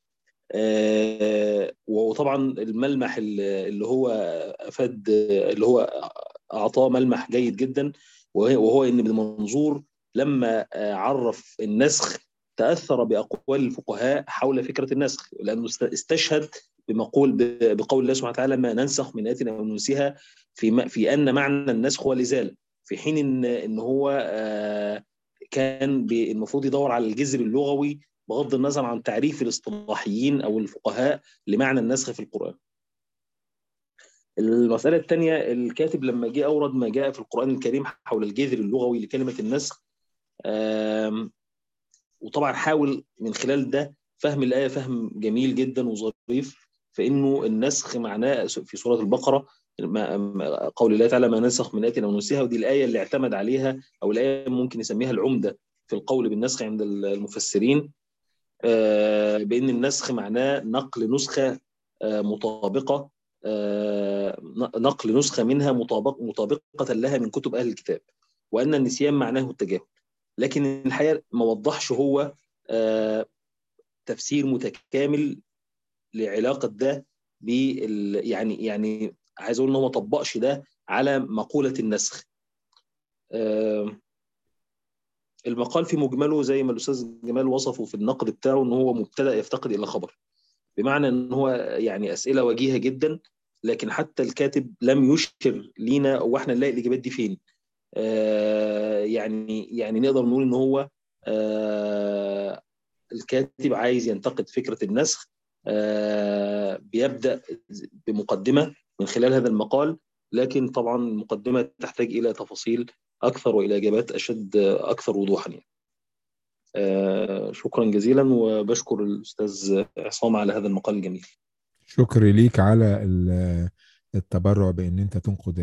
وطبعا الملمح اللي هو افاد، اللي هو اعطاه ملمح جيد جدا، وهو ان ابن منظور لما عرف النسخ تاثر باقوال الفقهاء حول فكره النسخ، لانه استشهد بقول الله سبحانه وتعالى: ما ننسخ من آية أو ننسها، في ان معنى النسخ هو الازاله، في حين ان هو كان المفروض يدور على الجذر اللغوي بغض النظر عن تعريف الاصطلاحيين أو الفقهاء لمعنى النسخ في القرآن. المسألة الثانية، الكاتب لما جاء أورد ما جاء في القرآن الكريم حول الجذر اللغوي لكلمة النسخ، وطبعا حاول من خلال ده فهم الآية فهم جميل جدا وظريف، فإنه النسخ معناه في سورة البقرة قول الله تعالى: ما ننسخ من آية أو ننسها، ودي الآية اللي اعتمد عليها، أو الآية ممكن يسميها العمدة في القول بالنسخ عند المفسرين، بأن النسخ معناه نقل نسخة مطابقة، نقل نسخة منها مطابقة لها من كتب أهل الكتاب، وأن النسيان معناه التجاهل. لكن الحقيقة ما وضحش هو تفسير متكامل لعلاقة ده يعني عايز أقول إن هو ما طبقش ده على مقولة النسخ. المقال في مجمله زي ما الأستاذ جمال وصفه في النقد بتاعه إن هو مبتدأ يفتقد إلى خبر، بمعنى إن هو يعني أسئلة وجيهة جدا، لكن حتى الكاتب لم يشر لينا وإحنا نلاقي الإجابات دي فين. يعني نقدر نقول إن هو الكاتب عايز ينتقد فكرة النسخ، بيبدأ بمقدمة من خلال هذا المقال، لكن طبعا المقدمة تحتاج إلى تفاصيل أكثر وإلى إجابات أشد أكثر وضوحا يعني. شكرا جزيلا، وبشكر الأستاذ عصام على هذا المقال الجميل. شكرا ليك على التبرع بأن أنت تنقد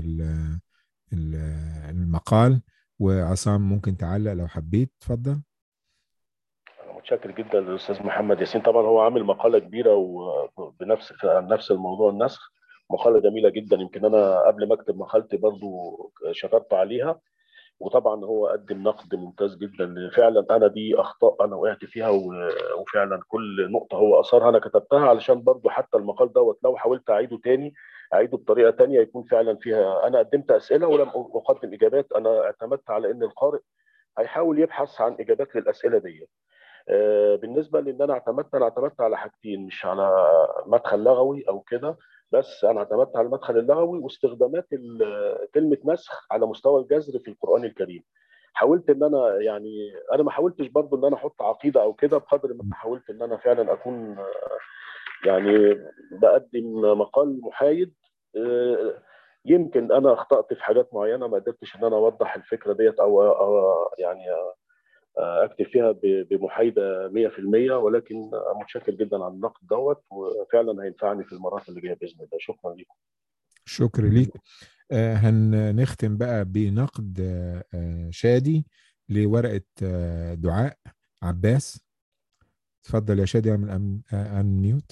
المقال. وعصام ممكن تعلق لو حبيت، تفضل. متشكر جدا للاستاذ محمد ياسين. طبعا هو عامل مقاله كبيره نفس الموضوع النسخ، مقاله جميله جدا. يمكن انا قبل ما اكتب مقالتي برضو شكرت عليها، وطبعا هو قدم نقد ممتاز جدا. فعلا انا دي اخطاء انا وقعت فيها، وفعلا كل نقطه هو اثرها انا كتبتها، علشان برضو حتى المقال دوت لو حاولت اعيده تاني اعيده بطريقه تانيه يكون فعلا فيها. انا قدمت اسئله ولم اقدم اجابات، انا اعتمدت على ان القارئ هيحاول يبحث عن اجابات للاسئله دي. بالنسبه لان انا اعتمدت على حاجتين، مش على مدخل لغوي او كده بس. انا اعتمدت على المدخل اللغوي واستخدامات كلمه نسخ على مستوى الجذر في القران الكريم. حاولت ان انا يعني انا ما حاولتش برضو ان انا احط عقيده او كده، بقدر ما حاولت ان انا فعلا اكون يعني بقدم مقال محايد. يمكن انا اخطات في حاجات معينه، ما قدرتش ان انا اوضح الفكره ديت او يعني اكتب فيها بمحايده 100%، ولكن متشكر جدا على النقد دوت، وفعلا هينفعني في المرات اللي جايه باذن الله. شكرا لكم. شكرا ليك. هنختم بقى بنقد شادي لورقه دعاء عباس. اتفضل يا شادي، اعمل ان ميوت.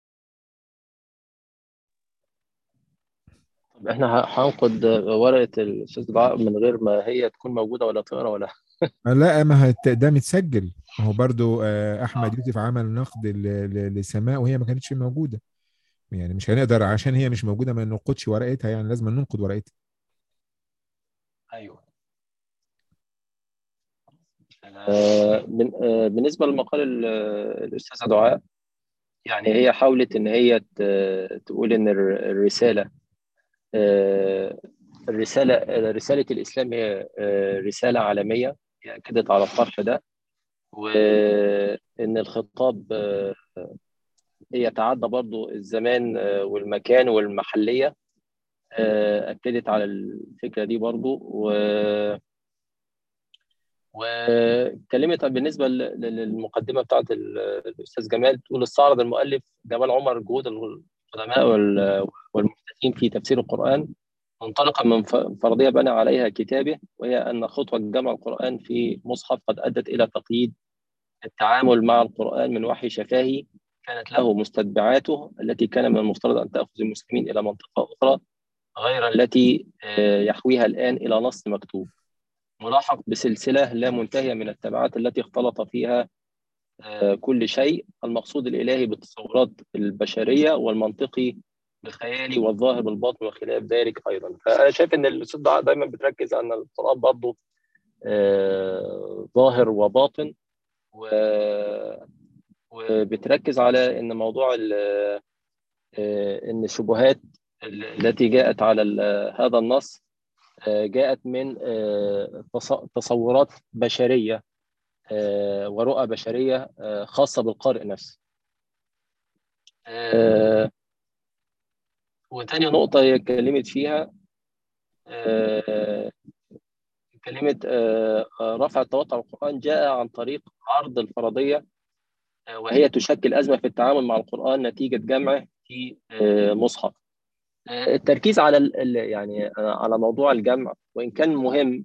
احنا هنقد ورقة الاستاذ دعاء من غير ما هي تكون موجودة ولا تقرا ولا لا، ما ده متسجل. ما هو برضو احمد يوسف عمل نقد لسماء وهي ما كانتش موجوده، يعني مش هنقدر عشان هي مش موجوده ما ننقدش ورقتها، يعني لازم ننقد ورقتها. ايوه. بالنسبه لمقال الاستاذه دعاء، يعني هي حاولت ان هي تقول ان الرساله، آه، رساله الاسلام هي رساله عالميه. هي اكدت على الطرح ده، وان الخطاب يتعدى برضو الزمان والمكان والمحليه. اكدت على الفكره دي برضو، واتكلمت بالنسبه للمقدمه بتاعت الاستاذ جمال، تقول: استعرض المؤلف جمال عمر جهود القدماء والمحدثين في تفسير القرآن، منطلقا من فرضية بنى عليها كتابه، وهي أن خطوة جمع القرآن في مصحف قد أدت إلى تقييد التعامل مع القرآن من وحي شفاهي كانت له مستتبعاته، التي كان من المفترض أن تأخذ المسلمين إلى منطقة أخرى غير التي يحويها الآن إلى نص مكتوب ملاحق بسلسلة لا منتهية من التبعات التي اختلط فيها كل شيء، المقصود الإلهي بالتصورات البشرية، والمنطقي بالخيالي، والظاهر بالباطن، وخلاف ذلك أيضا. فأنا شايف إن الأستاذ دعاء دايما بتركز أن القرآن برضه ظاهر وباطن، وبتركز على إن موضوع إن الشبهات التي جاءت على هذا النص جاءت من تصورات بشرية ورؤى بشرية خاصة بالقارئ نفسه. وتاني نقطة هي اتكلمت فيها، اتكلمت رفع التوتر على القرآن جاء عن طريق عرض الفرضية، وهي تشكل أزمة في التعامل مع القرآن نتيجة جمعه في مصحف. التركيز على يعني على موضوع الجمع وإن كان مهم،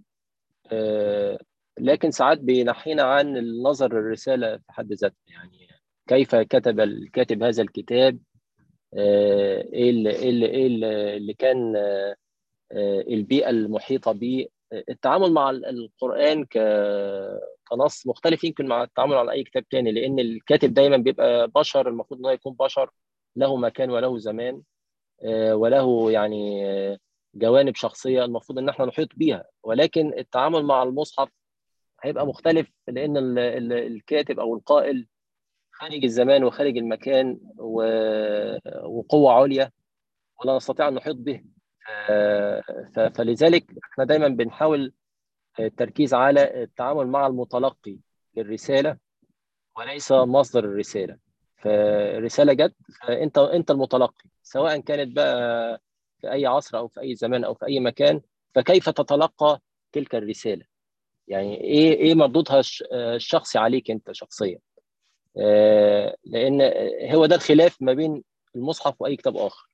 لكن ساعات بينحينا عن النظر الرسالة في حد ذاتها، يعني كيف كتب الكاتب هذا الكتاب، ايه اللي كان البيئة المحيطة به. التعامل مع القرآن كنص مختلف يمكن مع التعامل على أي كتاب تاني، لأن الكاتب دايما بيبقى بشر، المفروض أنه يكون بشر له مكان وله زمان وله يعني جوانب شخصية المفروض أن احنا نحيط بيها، ولكن التعامل مع المصحف هيبقى مختلف، لأن الكاتب أو القائل خارج الزمان وخارج المكان وقوة عليا ولا نستطيع أن نحيط به. فلذلك احنا دايما بنحاول التركيز على التعامل مع المتلقي للرسالة وليس مصدر الرسالة. فالرسالة جت، فأنت المتلقي، سواء كانت بقى في أي عصر أو في أي زمان أو في أي مكان، فكيف تتلقى تلك الرسالة؟ يعني إيه مردودها الشخصي عليك أنت شخصيا؟ لأن هو ده الخلاف ما بين المصحف وأي كتاب آخر.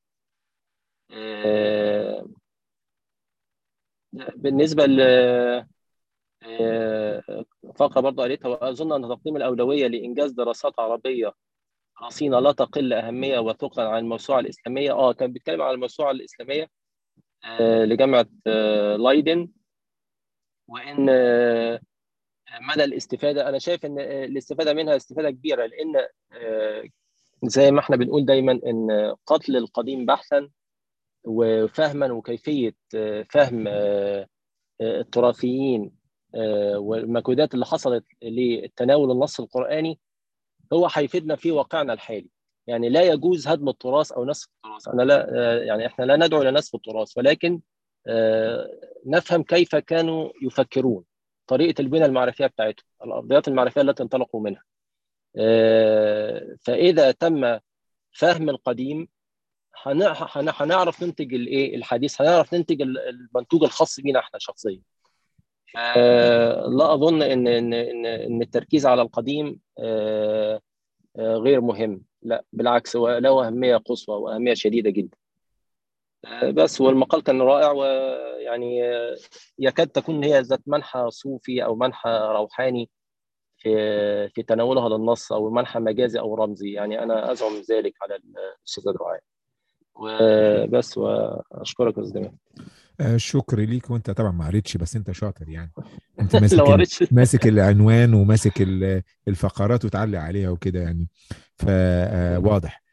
بالنسبة فقرة برضه قالتها: وأظن أن تقديم الأولوية لإنجاز دراسات عربية رصينة لا تقل أهمية وثقلا عن الموسوعة الإسلامية. كان بيتكلم عن الموسوعة الإسلامية لجامعة لايدن، وإن مدى الاستفادة، أنا شايف إن الاستفادة منها استفادة كبيرة، لأن زي ما احنا بنقول دايما إن قتل القديم بحثا وفهما وكيفية فهم التراثيين والمجهودات اللي حصلت لتناول النص القرآني هو هيفيدنا في واقعنا الحالي. يعني لا يجوز هدم التراث أو نسف التراث. أنا لا يعني احنا لا ندعو لنسف التراث، ولكن نفهم كيف كانوا يفكرون، طريقة البنى المعرفية بتاعتهم، الأرضيات المعرفية التي انطلقوا منها. فإذا تم فهم القديم هنعرف ننتج الحديث، هنعرف ننتج المنتوج الخاص بينا احنا شخصيا. لا اظن ان التركيز على القديم غير مهم، لا بالعكس، هو له اهميه قصوى واهميه شديده جدا. بس والمقال كان رائع، ويعني يكاد تكون هي ذات منحى صوفي او منحى روحاني في تناولها للنص، او منحى مجازي او رمزي، يعني انا ازعم ذلك على الاستاذ دعاء. وبس، واشكرك يا استاذ جمال. الشكر ليك، وانت طبعا ما قريتش بس انت شاطر يعني. انت لو قريتش ماسك العنوان وماسك الفقرات وتعلق عليها وكده يعني، فواضح.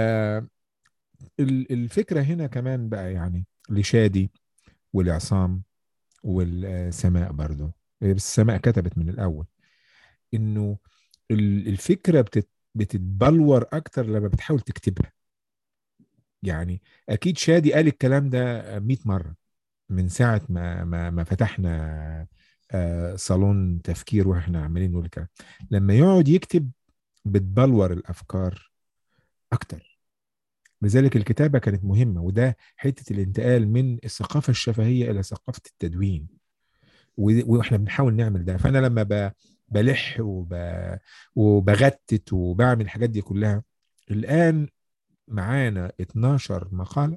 الفكرة هنا كمان بقى يعني لشادي والعصام والسماء برضو، بس السماء كتبت من الأول إنه الفكرة بتتبلور أكتر لما بتحاول تكتبها. يعني أكيد شادي قال الكلام ده 100 مرة من ساعة ما فتحنا صالون تفكير واحنا عاملين نقول الكلام. لما يقعد يكتب بتبلور الأفكار أكتر. لذلك الكتابة كانت مهمة، وده حتة الانتقال من الثقافة الشفهية إلى ثقافة التدوين، واحنا بنحاول نعمل ده. فأنا لما بلح وبغتت وبعمل الحاجات دي كلها، الآن معانا 12 مقالة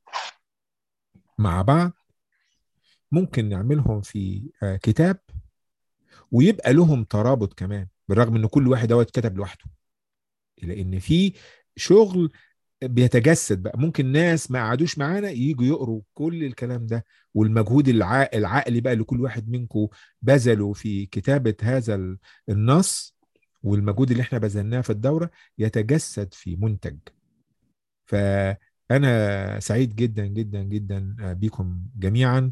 مع بعض ممكن نعملهم في كتاب، ويبقى لهم ترابط كمان، بالرغم ان كل واحد دوت كتب لوحده، لان في شغل بيتجسد بقى. ممكن ناس ما قعدوش معانا يجوا يقروا كل الكلام ده، والمجهود العقلي بقى اللي كل واحد منكم بذله في كتابة هذا النص، والمجهود اللي احنا بذلناه في الدورة يتجسد في منتج. فأنا سعيد جدا جدا جدا بكم جميعا.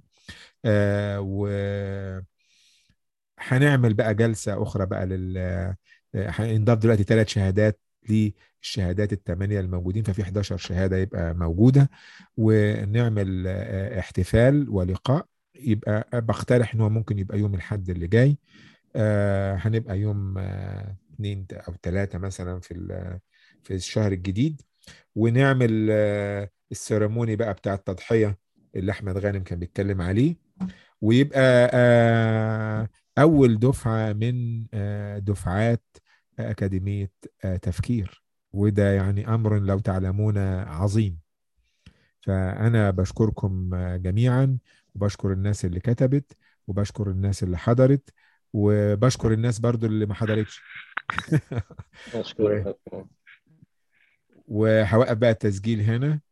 وهنعمل بقى جلسة أخرى بقى هينضاف دلوقتي 3 شهادات للشهادات ال8 الموجودين، ففي 11 شهادة يبقى موجودة، ونعمل احتفال ولقاء. يبقى بقترح إن هو ممكن يبقى يوم الأحد اللي جاي، هنبقى يوم 2 أو 3 مثلا في الشهر الجديد، ونعمل السيرموني بقى بتاع التضحية اللي أحمد غانم كان بيتكلم عليه، ويبقى أول دفعة من دفعات أكاديمية تفكير. وده يعني أمر لو تعلمون عظيم. فأنا بشكركم جميعا، وبشكر الناس اللي كتبت، وبشكر الناس اللي حضرت، وبشكر الناس برضو اللي ما حضرتش. اشكرك. وهوقف بقى التسجيل هنا.